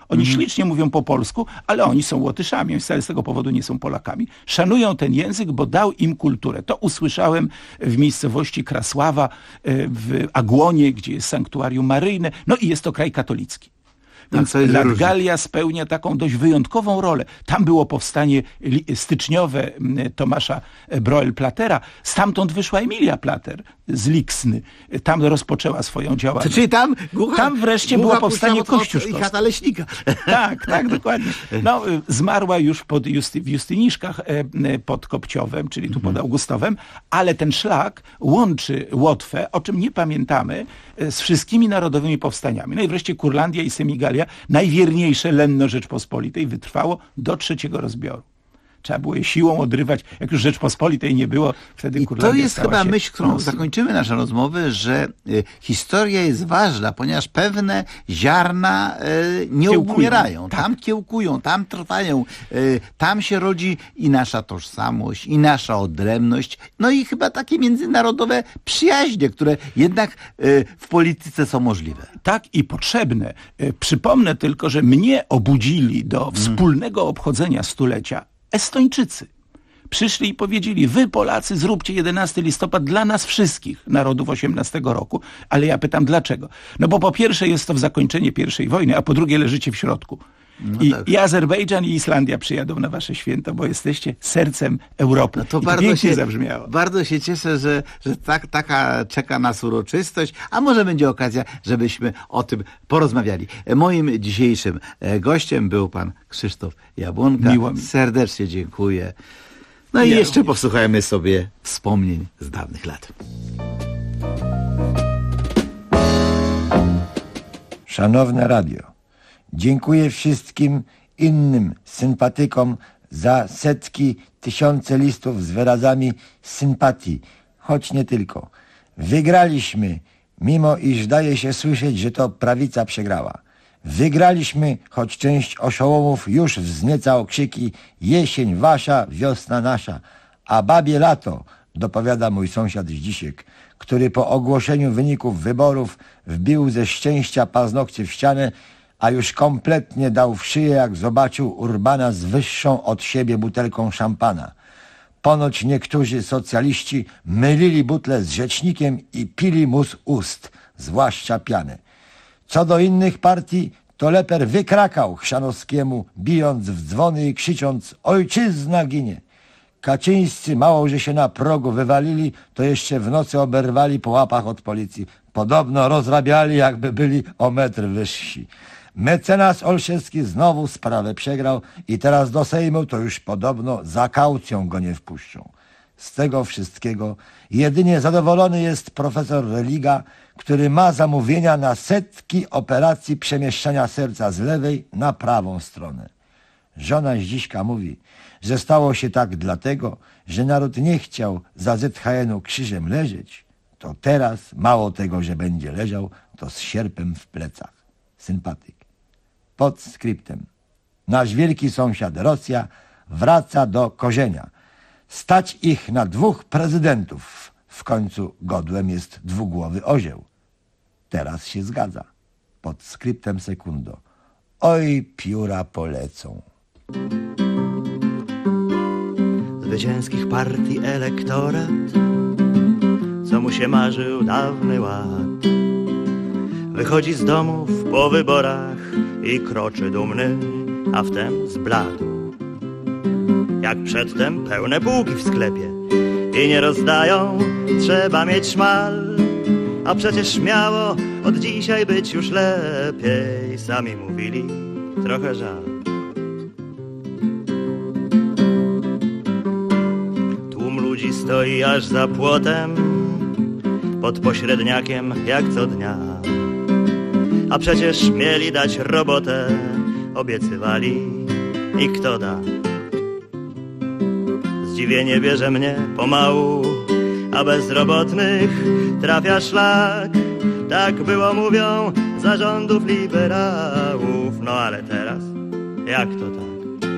Oni ślicznie mówią po polsku, ale oni są Łotyszami, oni wcale z tego powodu nie są Polakami. Szanują ten język, bo dał im kulturę. To usłyszałem w miejscowości Krasława, w Agłonie, gdzie jest sanktuarium maryjne. No i jest to kraj katolicki. Więc Latgalia spełnia taką dość wyjątkową rolę. Tam było powstanie styczniowe Tomasza Broel-Platera. Stamtąd wyszła Emilia Plater z Liksny. Tam rozpoczęła swoją działalność. Czyli tam wreszcie było powstanie Kościuszkowskie. I chata leśnika. Tak, dokładnie. No, zmarła już w Justyniszkach pod Kopciowem, czyli tu pod Augustowem, ale ten szlak łączy Łotwę, o czym nie pamiętamy, z wszystkimi narodowymi powstaniami. No i wreszcie Kurlandia i Semigalia, najwierniejsze lenno Rzeczpospolitej, wytrwało do trzeciego rozbioru. Trzeba było je siłą odrywać. Jak już Rzeczpospolitej nie było, wtedy Kurlandia to jest chyba myśl, którą mocno. zakończymy naszą rozmowę, że historia jest ważna, ponieważ pewne ziarna nie umierają. Tam kiełkują, tam trwają. Tam się rodzi i nasza tożsamość, i nasza odrębność. No i chyba takie międzynarodowe przyjaźnie, które jednak w polityce są możliwe. Tak i potrzebne. Przypomnę tylko, że mnie obudzili do wspólnego obchodzenia stulecia Estończycy. Przyszli i powiedzieli, wy Polacy zróbcie 11 listopad dla nas wszystkich, narodów 18 roku. Ale ja pytam, dlaczego? No bo po pierwsze jest to w zakończenie I wojny, a po drugie leżycie w środku. I Azerbejdżan i Islandia przyjadą na wasze święto, bo jesteście sercem Europy. No to I bardzo pięknie się zabrzmiało. Bardzo się cieszę, że taka czeka nas uroczystość, a może będzie okazja, żebyśmy o tym porozmawiali. Moim dzisiejszym gościem był pan Krzysztof Jabłonka. Miło mi. Serdecznie dziękuję. No i jeszcze posłuchajmy sobie wspomnień z dawnych lat. Szanowne radio, dziękuję wszystkim innym sympatykom za setki, tysiące listów z wyrazami sympatii, choć nie tylko. Wygraliśmy, mimo iż daje się słyszeć, że to prawica przegrała. Wygraliśmy, choć część oszołomów już wznieca okrzyki jesień wasza, wiosna nasza, a babie lato, dopowiada mój sąsiad Zdzisiek, który po ogłoszeniu wyników wyborów wbił ze szczęścia paznokcie w ścianę, a już kompletnie dał w szyję, jak zobaczył Urbana z wyższą od siebie butelką szampana. Ponoć niektórzy socjaliści mylili butlę z rzecznikiem i pili mu z ust, zwłaszcza pianę. Co do innych partii, to Leper wykrakał Chrzanowskiemu, bijąc w dzwony i krzycząc ojczyzna ginie. Kaczyńscy mało, że się na progu wywalili, to jeszcze w nocy oberwali po łapach od policji. Podobno rozrabiali, jakby byli o metr wyżsi. Mecenas Olszewski znowu sprawę przegrał i teraz do Sejmu to już podobno za kaucją go nie wpuszczą. Z tego wszystkiego jedynie zadowolony jest profesor Religa, który ma zamówienia na setki operacji przemieszczania serca z lewej na prawą stronę. Żona Zdziśka mówi, że stało się tak dlatego, że naród nie chciał za ZHN-u krzyżem leżeć, to teraz mało tego, że będzie leżał, to z sierpem w plecach. Sympatyk. Pod skryptem. Nasz wielki sąsiad Rosja wraca do korzenia. Stać ich na 2 prezydentów. W końcu godłem jest dwugłowy orzeł. Teraz się zgadza. Pod skryptem sekundo. Oj, pióra polecą. Zwycięskich partii elektorat, co mu się marzył dawny ład, wychodzi z domów po wyborach i kroczy dumny, a wtem zbladł. Jak przedtem pełne półki w sklepie i nie rozdają, trzeba mieć szmal, a przecież miało od dzisiaj być już lepiej, sami mówili, trochę żal. Tłum ludzi stoi aż za płotem, pod pośredniakiem jak co dnia, a przecież mieli dać robotę, obiecywali i kto da. Zdziwienie bierze mnie pomału, a bezrobotnych trafia szlak. Tak było, mówią, za rządów liberałów. No ale teraz, jak to tak?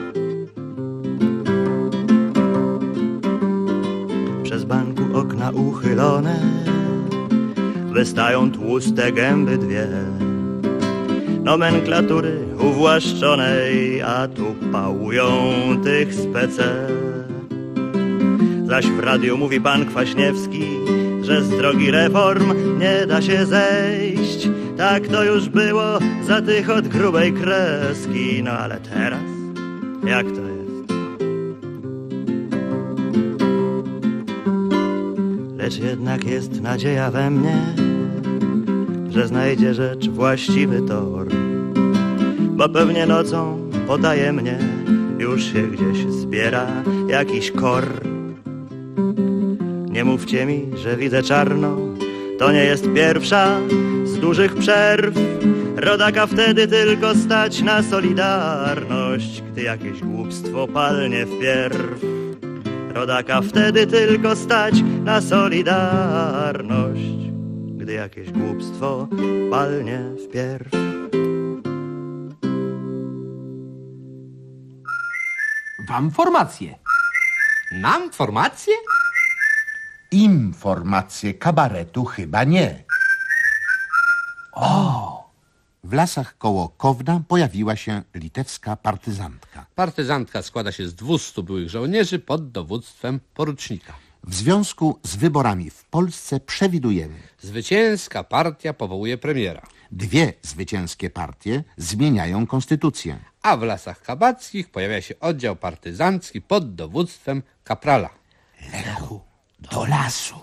Przez banku okna uchylone wystają tłuste gęby 2. nomenklatury uwłaszczonej, a tu pałują tych spece. Zaś w radiu mówi pan Kwaśniewski, że z drogi reform nie da się zejść. Tak to już było za tych od grubej kreski. No ale teraz, jak to jest? Lecz jednak jest nadzieja we mnie, że znajdzie rzecz właściwy tor, bo pewnie nocą potajemnie już się gdzieś zbiera jakiś kor. Nie mówcie mi, że widzę czarno, to nie jest pierwsza z dużych przerw. Rodaka wtedy tylko stać na solidarność, gdy jakieś głupstwo palnie wpierw. Rodaka wtedy tylko stać na solidarność, gdy jakieś głupstwo palnie wpierw. Wam formację. Nam formację? Informacje kabaretu chyba nie. W lasach koło Kowna pojawiła się litewska partyzantka. Partyzantka składa się z 200 byłych żołnierzy pod dowództwem porucznika. W związku z wyborami w Polsce przewidujemy: Zwycięska partia powołuje premiera. 2 zwycięskie partie zmieniają konstytucję. A w lasach kabackich pojawia się oddział partyzancki pod dowództwem kaprala. Lechu, do lasu.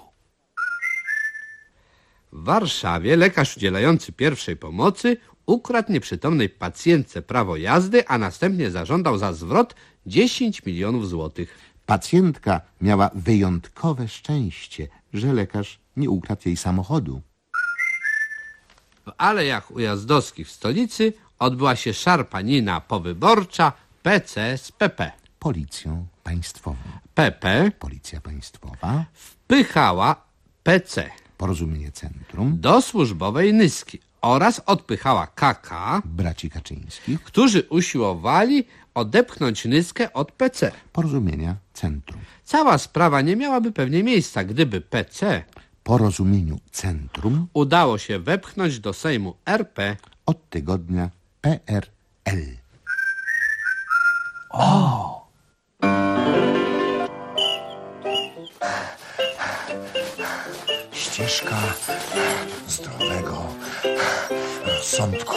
W Warszawie lekarz udzielający pierwszej pomocy ukradł nieprzytomnej pacjentce prawo jazdy, a następnie zażądał za zwrot 10 milionów złotych. Pacjentka miała wyjątkowe szczęście, że lekarz nie ukradł jej samochodu. W Alejach Ujazdowskich w stolicy odbyła się szarpanina powyborcza PC z PP. Policją państwową. PP, Policja państwowa, wpychała PC, Porozumienie Centrum, do służbowej Nyski oraz odpychała KK, braci Kaczyńskich, którzy usiłowali odepchnąć Nyskę od PC. Porozumienia Centrum. Cała sprawa nie miałaby pewnie miejsca, gdyby PC, Porozumieniu Centrum, udało się wepchnąć do Sejmu RP od tygodnia PRL. Ścieżka zdrowego rozsądku.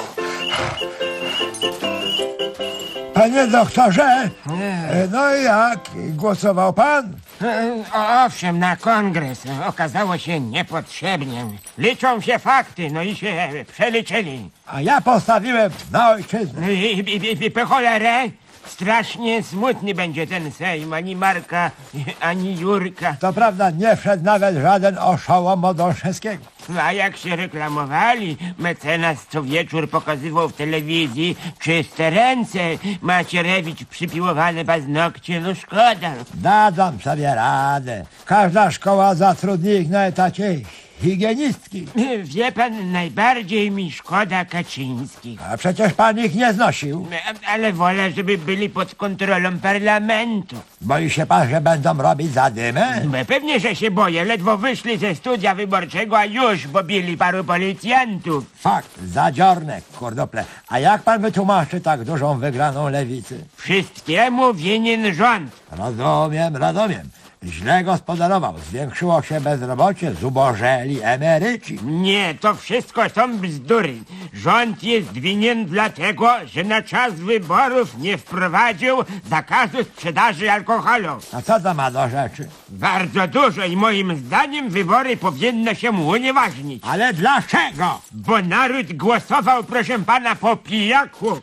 Panie doktorze, no i jak? Głosował pan? Owszem, na kongres. Okazało się niepotrzebnie. Liczą się fakty, no i się przeliczyli. A ja postawiłem na ojczyznę. I po cholerę? Strasznie smutny będzie ten Sejm. Ani Marka, ani Jurka. To prawda, nie wszedł nawet żaden oszołom od Olszewskiego. A jak się reklamowali, mecenas co wieczór pokazywał w telewizji czyste ręce, Macierewicz przypiłowane paznokcie, no szkoda. Dadzą sobie radę. Każda szkoła zatrudni ich na etacie higienistki. Wie pan, najbardziej mi szkoda Kaczyńskich. A przecież pan ich nie znosił. Ale wolę, żeby byli pod kontrolą parlamentu. Boi się pan, że będą robić zadymę? Pewnie, że się boję. Ledwo wyszli ze studia wyborczego, a już pobili paru policjantów. Fakt, zadziorne, kurdople. A jak pan wytłumaczy tak dużą wygraną lewicy? Wszystkiemu winien rząd. Rozumiem. Źle gospodarował. Zwiększyło się bezrobocie, zubożeli emeryci. Nie, to wszystko są bzdury. Rząd jest winien dlatego, że na czas wyborów nie wprowadził zakazu sprzedaży alkoholu. A co to ma do rzeczy? Bardzo dużo i moim zdaniem wybory powinno się unieważnić. Ale dlaczego? Bo naród głosował, proszę pana, po pijaku.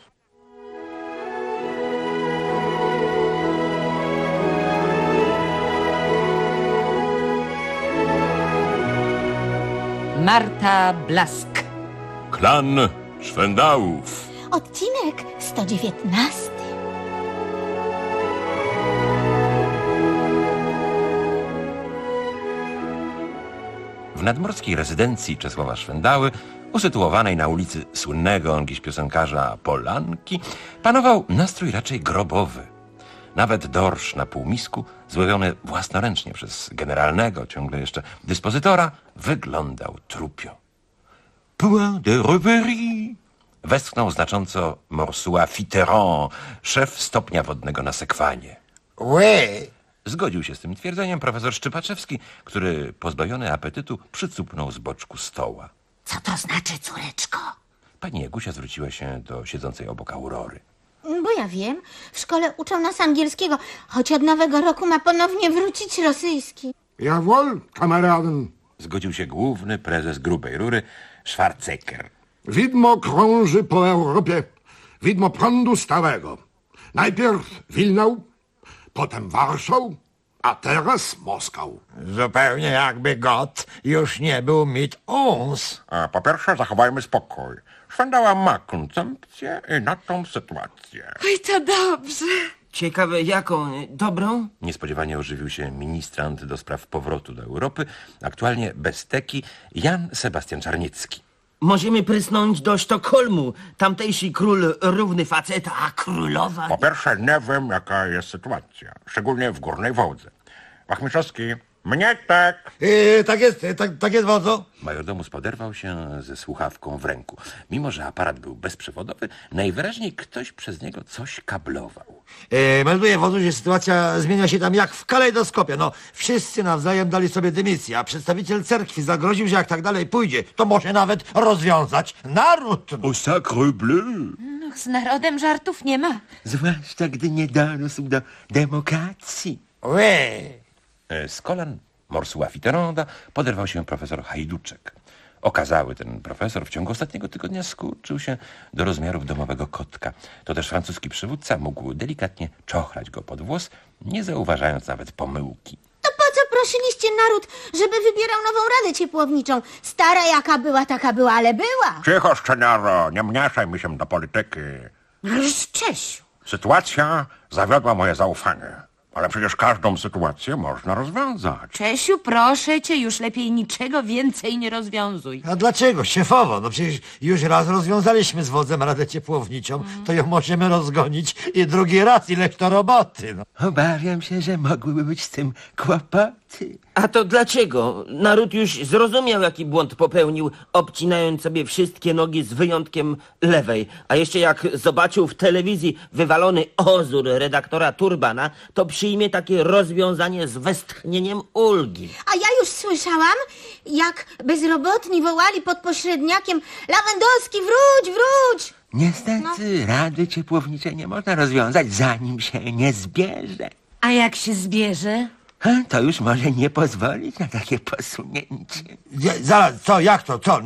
Marta Blask. Klan Szwendałów. Odcinek 119. W nadmorskiej rezydencji Czesława Szwendały, usytuowanej na ulicy słynnego dziś piosenkarza Polanki, panował nastrój raczej grobowy. Nawet dorsz na półmisku, złowiony własnoręcznie przez generalnego, ciągle jeszcze dyspozytora, wyglądał trupio. Point de reverie, Westchnął znacząco Morsua Fitteran, szef stopnia wodnego na Sekwanie. Łe! Zgodził się z tym twierdzeniem profesor Szczypaczewski, który pozbawiony apetytu przycupnął z boczku stoła. Co to znaczy, córeczko? Pani Jagusia zwróciła się do siedzącej obok Aurory. Bo ja wiem, w szkole uczą nas angielskiego, choć od nowego roku ma ponownie wrócić rosyjski. Jawohl, Kameraden. Zgodził się główny prezes grubej rury, Schwarzecker. Widmo krąży po Europie, widmo prądu stałego. Najpierw Wilnał, potem Warszał, a teraz Moskał. Zupełnie jakby Gott już nie był mit uns. Po pierwsze zachowajmy spokój. Szwendała ma koncepcję i na tą sytuację. Oj, to dobrze. Ciekawe, jaką? Dobrą? Niespodziewanie ożywił się ministrant do spraw powrotu do Europy, aktualnie bez teki, Jan Sebastian Czarniecki. Możemy prysnąć do Sztokholmu. Tamtejszy król równy facet, a królowa... Po pierwsze nie wiem, jaka jest sytuacja, szczególnie w Górnej Wołdze. Wachmiszowski, mnie tak. Tak jest, wodzo. Majordomus poderwał się ze słuchawką w ręku. Mimo że aparat był bezprzewodowy, najwyraźniej ktoś przez niego coś kablował. Melduję, wodzu, że sytuacja zmienia się tam jak w kalejdoskopie. No, wszyscy nawzajem dali sobie dymisję, a przedstawiciel cerkwi zagroził, że jak tak dalej pójdzie, to może nawet rozwiązać naród. O sacre bleu! No, z narodem żartów nie ma. Zwłaszcza gdy nie dorósł do demokracji. Łe! Z kolan Morsua Fitteranda poderwał się profesor Hajduczek. Okazały ten profesor w ciągu ostatniego tygodnia skurczył się do rozmiarów domowego kotka. To też francuski przywódca mógł delikatnie czochrać go pod włos, nie zauważając nawet pomyłki. To po co prosiliście naród, żeby wybierał nową radę ciepłowniczą? Stara jaka była, taka była, ale była. Cicho, szczeniaro, nie mnieszaj mi się do polityki. Ależ Czesiu. Sytuacja zawiodła moje zaufanie. Ale przecież każdą sytuację można rozwiązać. Czesiu, proszę cię, już lepiej niczego więcej nie rozwiązuj. A dlaczego, szefowo? No przecież już raz rozwiązaliśmy z wodzem radę ciepłowniczą, to ją możemy rozgonić i drugi raz, ileś to roboty. No. Obawiam się, że mogłyby być z tym kłopoty. A to dlaczego? Naród już zrozumiał, jaki błąd popełnił, obcinając sobie wszystkie nogi z wyjątkiem lewej. A jeszcze jak zobaczył w telewizji wywalony ozór redaktora Turbana, to przyjmie takie rozwiązanie z westchnieniem ulgi. A ja już słyszałam, jak bezrobotni wołali pod pośredniakiem: Lewandowski, wróć, wróć! Niestety rady ciepłowniczej nie można rozwiązać, zanim się nie zbierze. A jak się zbierze? To już może nie pozwolić na takie posunięcie. Zaraz, co, jak to, co?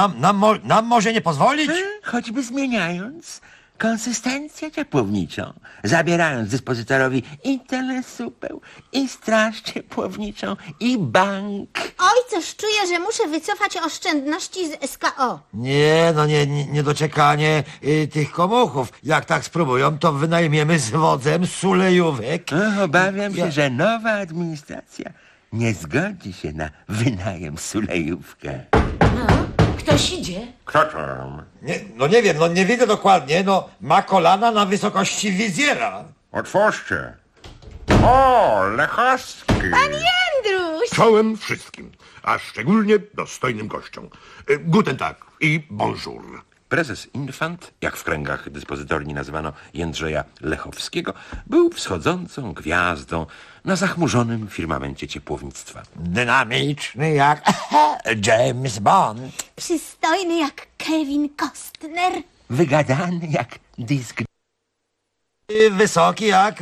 Nam może nie pozwolić? Choćby zmieniając konsystencję ciepłowniczą, zabierając dyspozytorowi i telesupeł, i straż ciepłowniczą, i bank. Oj, coś czuję, że muszę wycofać oszczędności z SKO. Nie, no niedoczekanie tych komuchów. Jak tak spróbują, to wynajmiemy z wodzem sulejówek. Obawiam się, że nowa administracja nie zgodzi się na wynajem sulejówkę. Ktoś idzie? Kto tam? Nie wiem, nie widzę dokładnie, ma kolana na wysokości wizjera. Otwórzcie. O, Lechowski. Panie Jędruś! Czołem wszystkim, a szczególnie dostojnym gościom. Guten Tag i bonjour. Prezes Infant, jak w kręgach dyspozytorni nazywano Jędrzeja Lechowskiego, był wschodzącą gwiazdą na zachmurzonym firmamencie ciepłownictwa. Dynamiczny jak James Bond. Przystojny jak Kevin Costner. Wygadany jak dysk. Wysoki jak...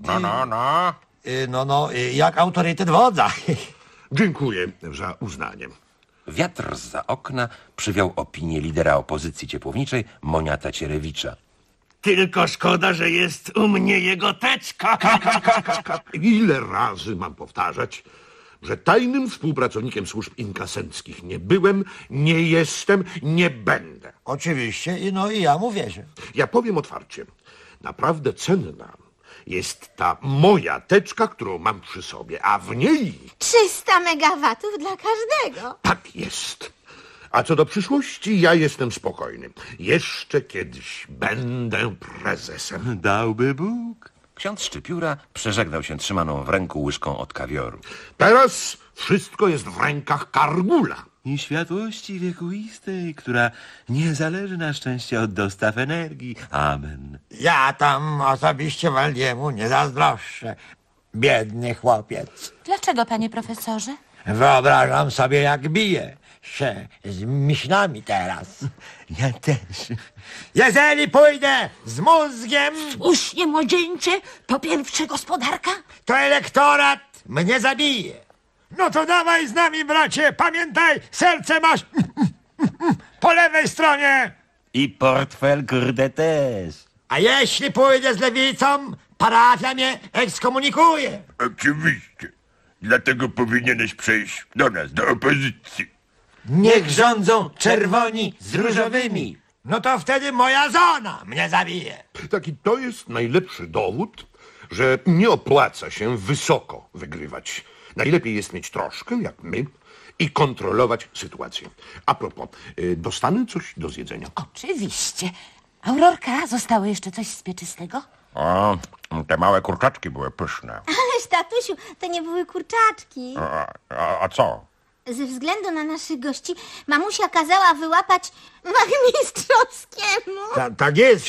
jak autorytet wodza. Dziękuję za uznanie. Wiatr zza okna przywiał opinię lidera opozycji ciepłowniczej Monia Tacierewicza. Tylko szkoda, że jest u mnie jego teczka. Ile razy mam powtarzać, że tajnym współpracownikiem służb inkasenckich nie byłem, nie jestem, nie będę. Oczywiście, i ja mu wierzę. Ja powiem otwarcie, naprawdę cenna jest ta moja teczka, którą mam przy sobie, a w niej... 300 megawatów dla każdego. Tak jest. A co do przyszłości, ja jestem spokojny. Jeszcze kiedyś będę prezesem. Dałby Bóg. Ksiądz Szczypióra przeżegnał się trzymaną w ręku łyżką od kawioru. Teraz wszystko jest w rękach Kargula. i światłości wiekuistej, która nie zależy na szczęście od dostaw energii. Amen. Ja tam osobiście Waldiemu nie zazdroszczę. Biedny chłopiec. Dlaczego, panie profesorze? Wyobrażam sobie, jak bije się z myślami teraz. Ja też. Jeżeli pójdę z mózgiem... Słusznie, młodzieńcze, po pierwsze gospodarka. To elektorat mnie zabije. No to dawaj z nami, bracie. Pamiętaj, serce masz po lewej stronie. I portfel, kurde, też. A jeśli pójdę z lewicą, parafia mnie ekskomunikuje. Oczywiście. Dlatego powinieneś przejść do nas, do opozycji. Niech rządzą czerwoni z różowymi. No to wtedy moja żona mnie zabije. Taki to jest najlepszy dowód, że nie opłaca się wysoko wygrywać. Najlepiej jest mieć troszkę, jak my, i kontrolować sytuację. A propos, dostanę coś do zjedzenia? Oczywiście. Aurorka, zostało jeszcze coś z pieczystego? O, te małe kurczaczki były pyszne. Ależ, tatusiu, to nie były kurczaczki. A co? Ze względu na naszych gości mamusia kazała wyłapać Magmistrzowskiemu. Tak jest,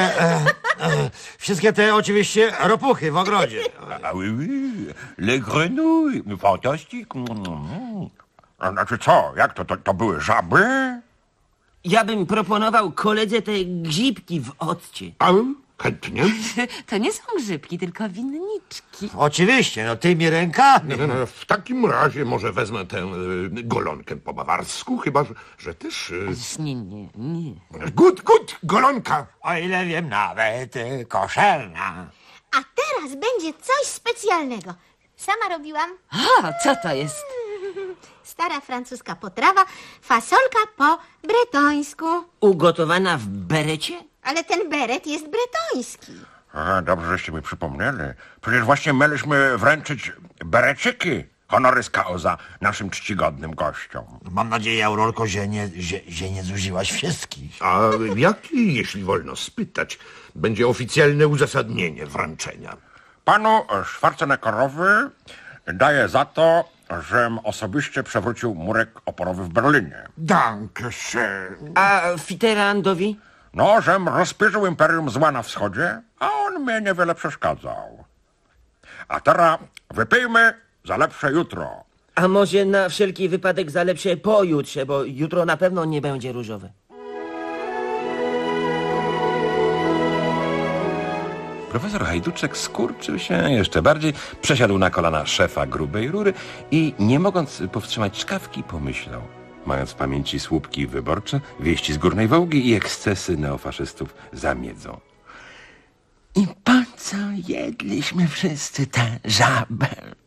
wszystkie te oczywiście ropuchy w ogrodzie. Ah oui, oui, les grenouilles, fantastique. A znaczy co, jak to były żaby? Ja bym proponował koledze te gzipki w occie. A chętnie. To nie są grzybki, tylko winniczki. Oczywiście, no tymi rękami. No, w takim razie może wezmę tę golonkę po bawarsku, chyba że też... Nie. Gut, golonka. O ile wiem, nawet koszerna. A teraz będzie coś specjalnego. Sama robiłam. O, co to jest? Stara francuska potrawa, fasolka po bretońsku. Ugotowana w berecie? Ale ten beret jest bretoński. A, dobrze, żeście mi przypomnieli. Przecież właśnie mieliśmy wręczyć bereciki honoris causa naszym czcigodnym gościom. Mam nadzieję, Aurorko, że nie zużyłaś wszystkich. A jakie, jeśli wolno spytać, będzie oficjalne uzasadnienie wręczenia? Panu Schwarzeneggerowi daję za to, żem osobiście przewrócił murek oporowy w Berlinie. Danke schön. A Fitterandowi? No, żem rozpierzył imperium zła na wschodzie, a on mnie niewiele przeszkadzał. A teraz wypijmy za lepsze jutro. A może na wszelki wypadek za lepsze pojutrze, bo jutro na pewno nie będzie różowe. Profesor Hajduczek skurczył się jeszcze bardziej, przesiadł na kolana szefa grubej rury i, nie mogąc powstrzymać czkawki, pomyślał, mając w pamięci słupki wyborcze, wieści z Górnej Wołgi i ekscesy neofaszystów za miedzą. I po co jedliśmy wszyscy tę żabę?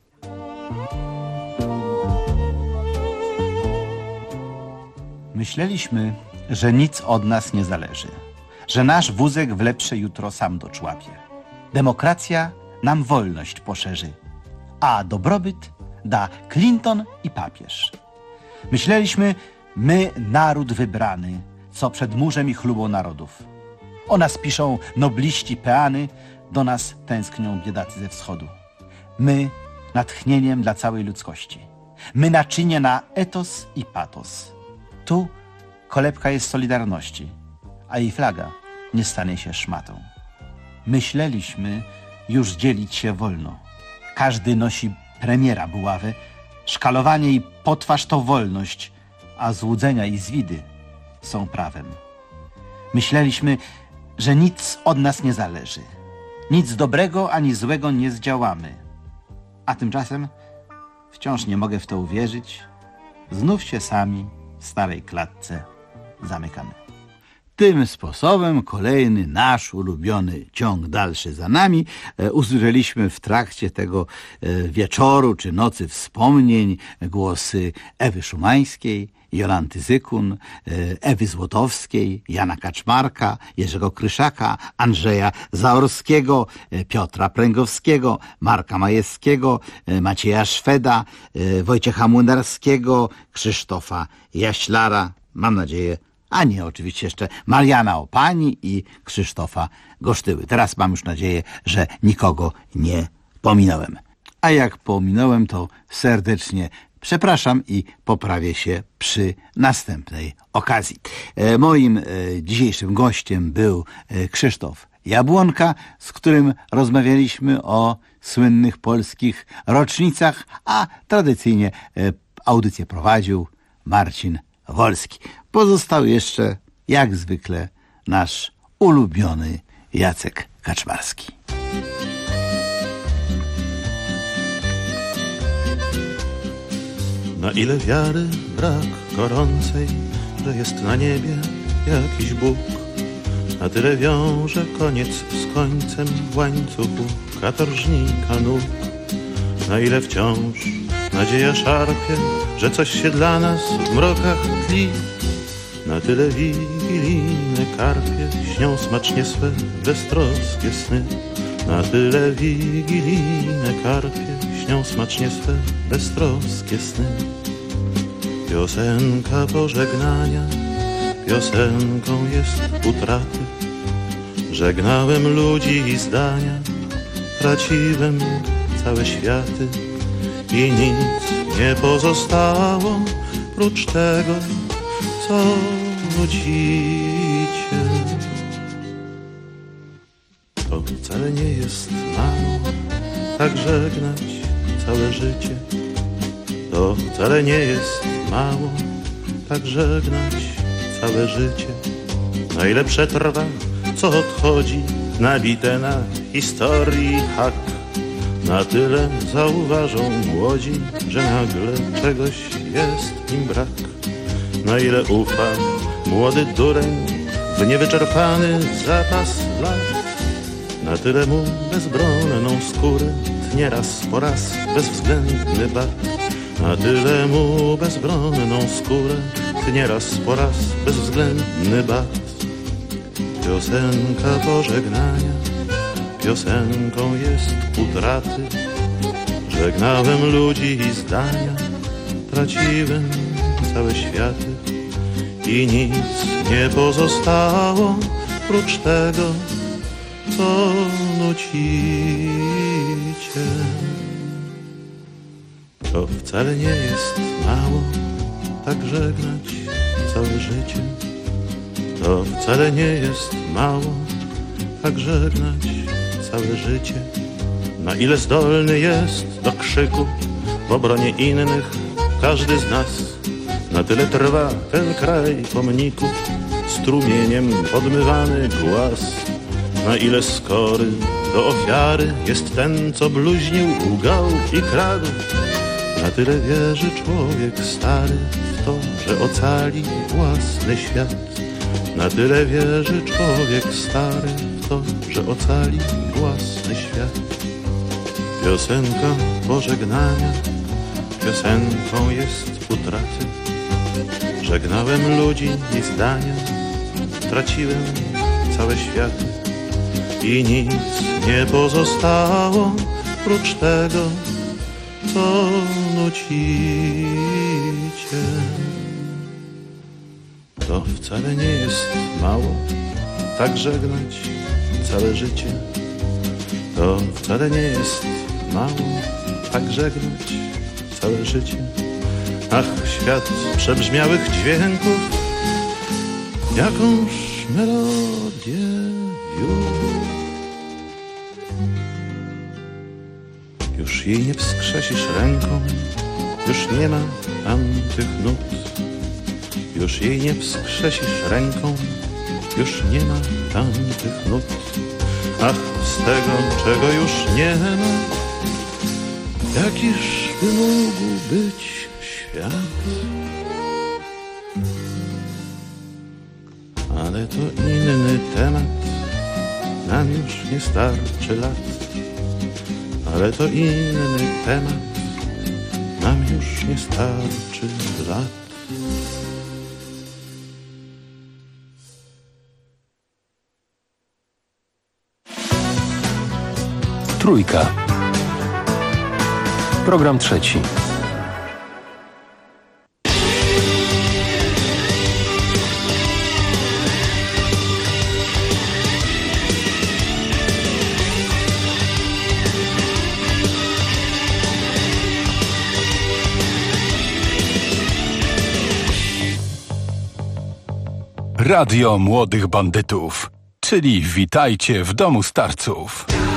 Myśleliśmy, że nic od nas nie zależy, że nasz wózek w lepsze jutro sam doczłapie. Demokracja nam wolność poszerzy, a dobrobyt da Clinton i papież. Myśleliśmy, my naród wybrany, co przed murzem i chlubą narodów. O nas piszą nobliści peany, do nas tęsknią biedacy ze wschodu. My natchnieniem dla całej ludzkości. My naczynie na etos i patos. Tu kolebka jest Solidarności, a jej flaga nie stanie się szmatą. Myśleliśmy już dzielić się wolno. Każdy nosi premiera buławy, szkalowanie i potwarz to wolność, a złudzenia i zwidy są prawem. Myśleliśmy, że nic od nas nie zależy. Nic dobrego ani złego nie zdziałamy. A tymczasem wciąż nie mogę w to uwierzyć. Znów się sami w starej klatce zamykamy. Tym sposobem kolejny nasz ulubiony ciąg dalszy za nami usłyszeliśmy w trakcie tego wieczoru czy nocy wspomnień głosy Ewy Szumańskiej, Jolanty Zykun, Ewy Złotowskiej, Jana Kaczmarka, Jerzego Kryszaka, Andrzeja Zaorskiego, Piotra Pręgowskiego, Marka Majewskiego, Macieja Szweda, Wojciecha Młynarskiego, Krzysztofa Jaślara, mam nadzieję, a nie oczywiście jeszcze Mariana Opani i Krzysztofa Gosztyły. Teraz mam już nadzieję, że nikogo nie pominąłem. A jak pominąłem, to serdecznie przepraszam i poprawię się przy następnej okazji. Moim dzisiejszym gościem był Krzysztof Jabłonka, z którym rozmawialiśmy o słynnych polskich rocznicach, a tradycyjnie audycję prowadził Marcin Wolski. Pozostał jeszcze, jak zwykle, nasz ulubiony Jacek Kaczmarski. Na ile wiary brak gorącej, że jest na niebie jakiś Bóg, na tyle wiąże koniec z końcem w łańcuchu katorżnika nóg. Na ile wciąż nadzieja szarpie, że coś się dla nas w mrokach tli, na tyle wigilijne karpie śnią smacznie swe beztroskie sny. Na tyle wigilijne karpie śnią smacznie swe beztroskie sny. Piosenka pożegnania piosenką jest utraty. Żegnałem ludzi i zdania, traciłem całe światy i nic nie pozostało prócz tego, co nucicie. To wcale nie jest mało, tak żegnać całe życie. To wcale nie jest mało, tak żegnać całe życie. Na ile przetrwa, co odchodzi, nabite na historii hak, na tyle zauważą młodzi, że nagle czegoś jest im brak. Na ile ufa młody dureń w niewyczerpany zapas lat, na tyle mu bezbronną skórę tnie raz po raz bezwzględny bat. Na tyle mu bezbronną skórę tnie raz po raz bezwzględny bat. Piosenka pożegnania piosenką jest utraty. Żegnałem ludzi i zdania, traciłem całe światy i nic nie pozostało prócz tego, co nucicie. To wcale nie jest mało, tak żegnać całe życie. To wcale nie jest mało, tak żegnać całe życie. Na ile zdolny jest do krzyku w obronie innych każdy z nas, na tyle trwa ten kraj pomników, strumieniem podmywany głaz. Na ile skory do ofiary jest ten, co bluźnił, łgał i kradł, na tyle wierzy człowiek stary w to, że ocali własny świat. Na tyle wierzy człowiek stary w to, że ocali własny świat. Piosenka pożegnania piosenką jest utraty. Żegnałem ludzi i zdania, traciłem całe światy i nic nie pozostało prócz tego, co nucicie. To wcale nie jest mało, tak żegnać całe życie. To wcale nie jest mało, tak żegnać całe życie. Ach, świat przebrzmiałych dźwięków, jakąż melodię wiódł. Już jej nie wskrzesisz ręką, już nie ma tamtych nut. Już jej nie wskrzesisz ręką, już nie ma tamtych nut. Ach, z tego, czego już nie ma, jakiż by mógł być świat? Ale to inny temat, nam już nie starczy lat. Ale to inny temat, nam już nie starczy lat. Trójka. Program trzeci. Radio Młodych Bandytów, czyli Witajcie w Domu Starców.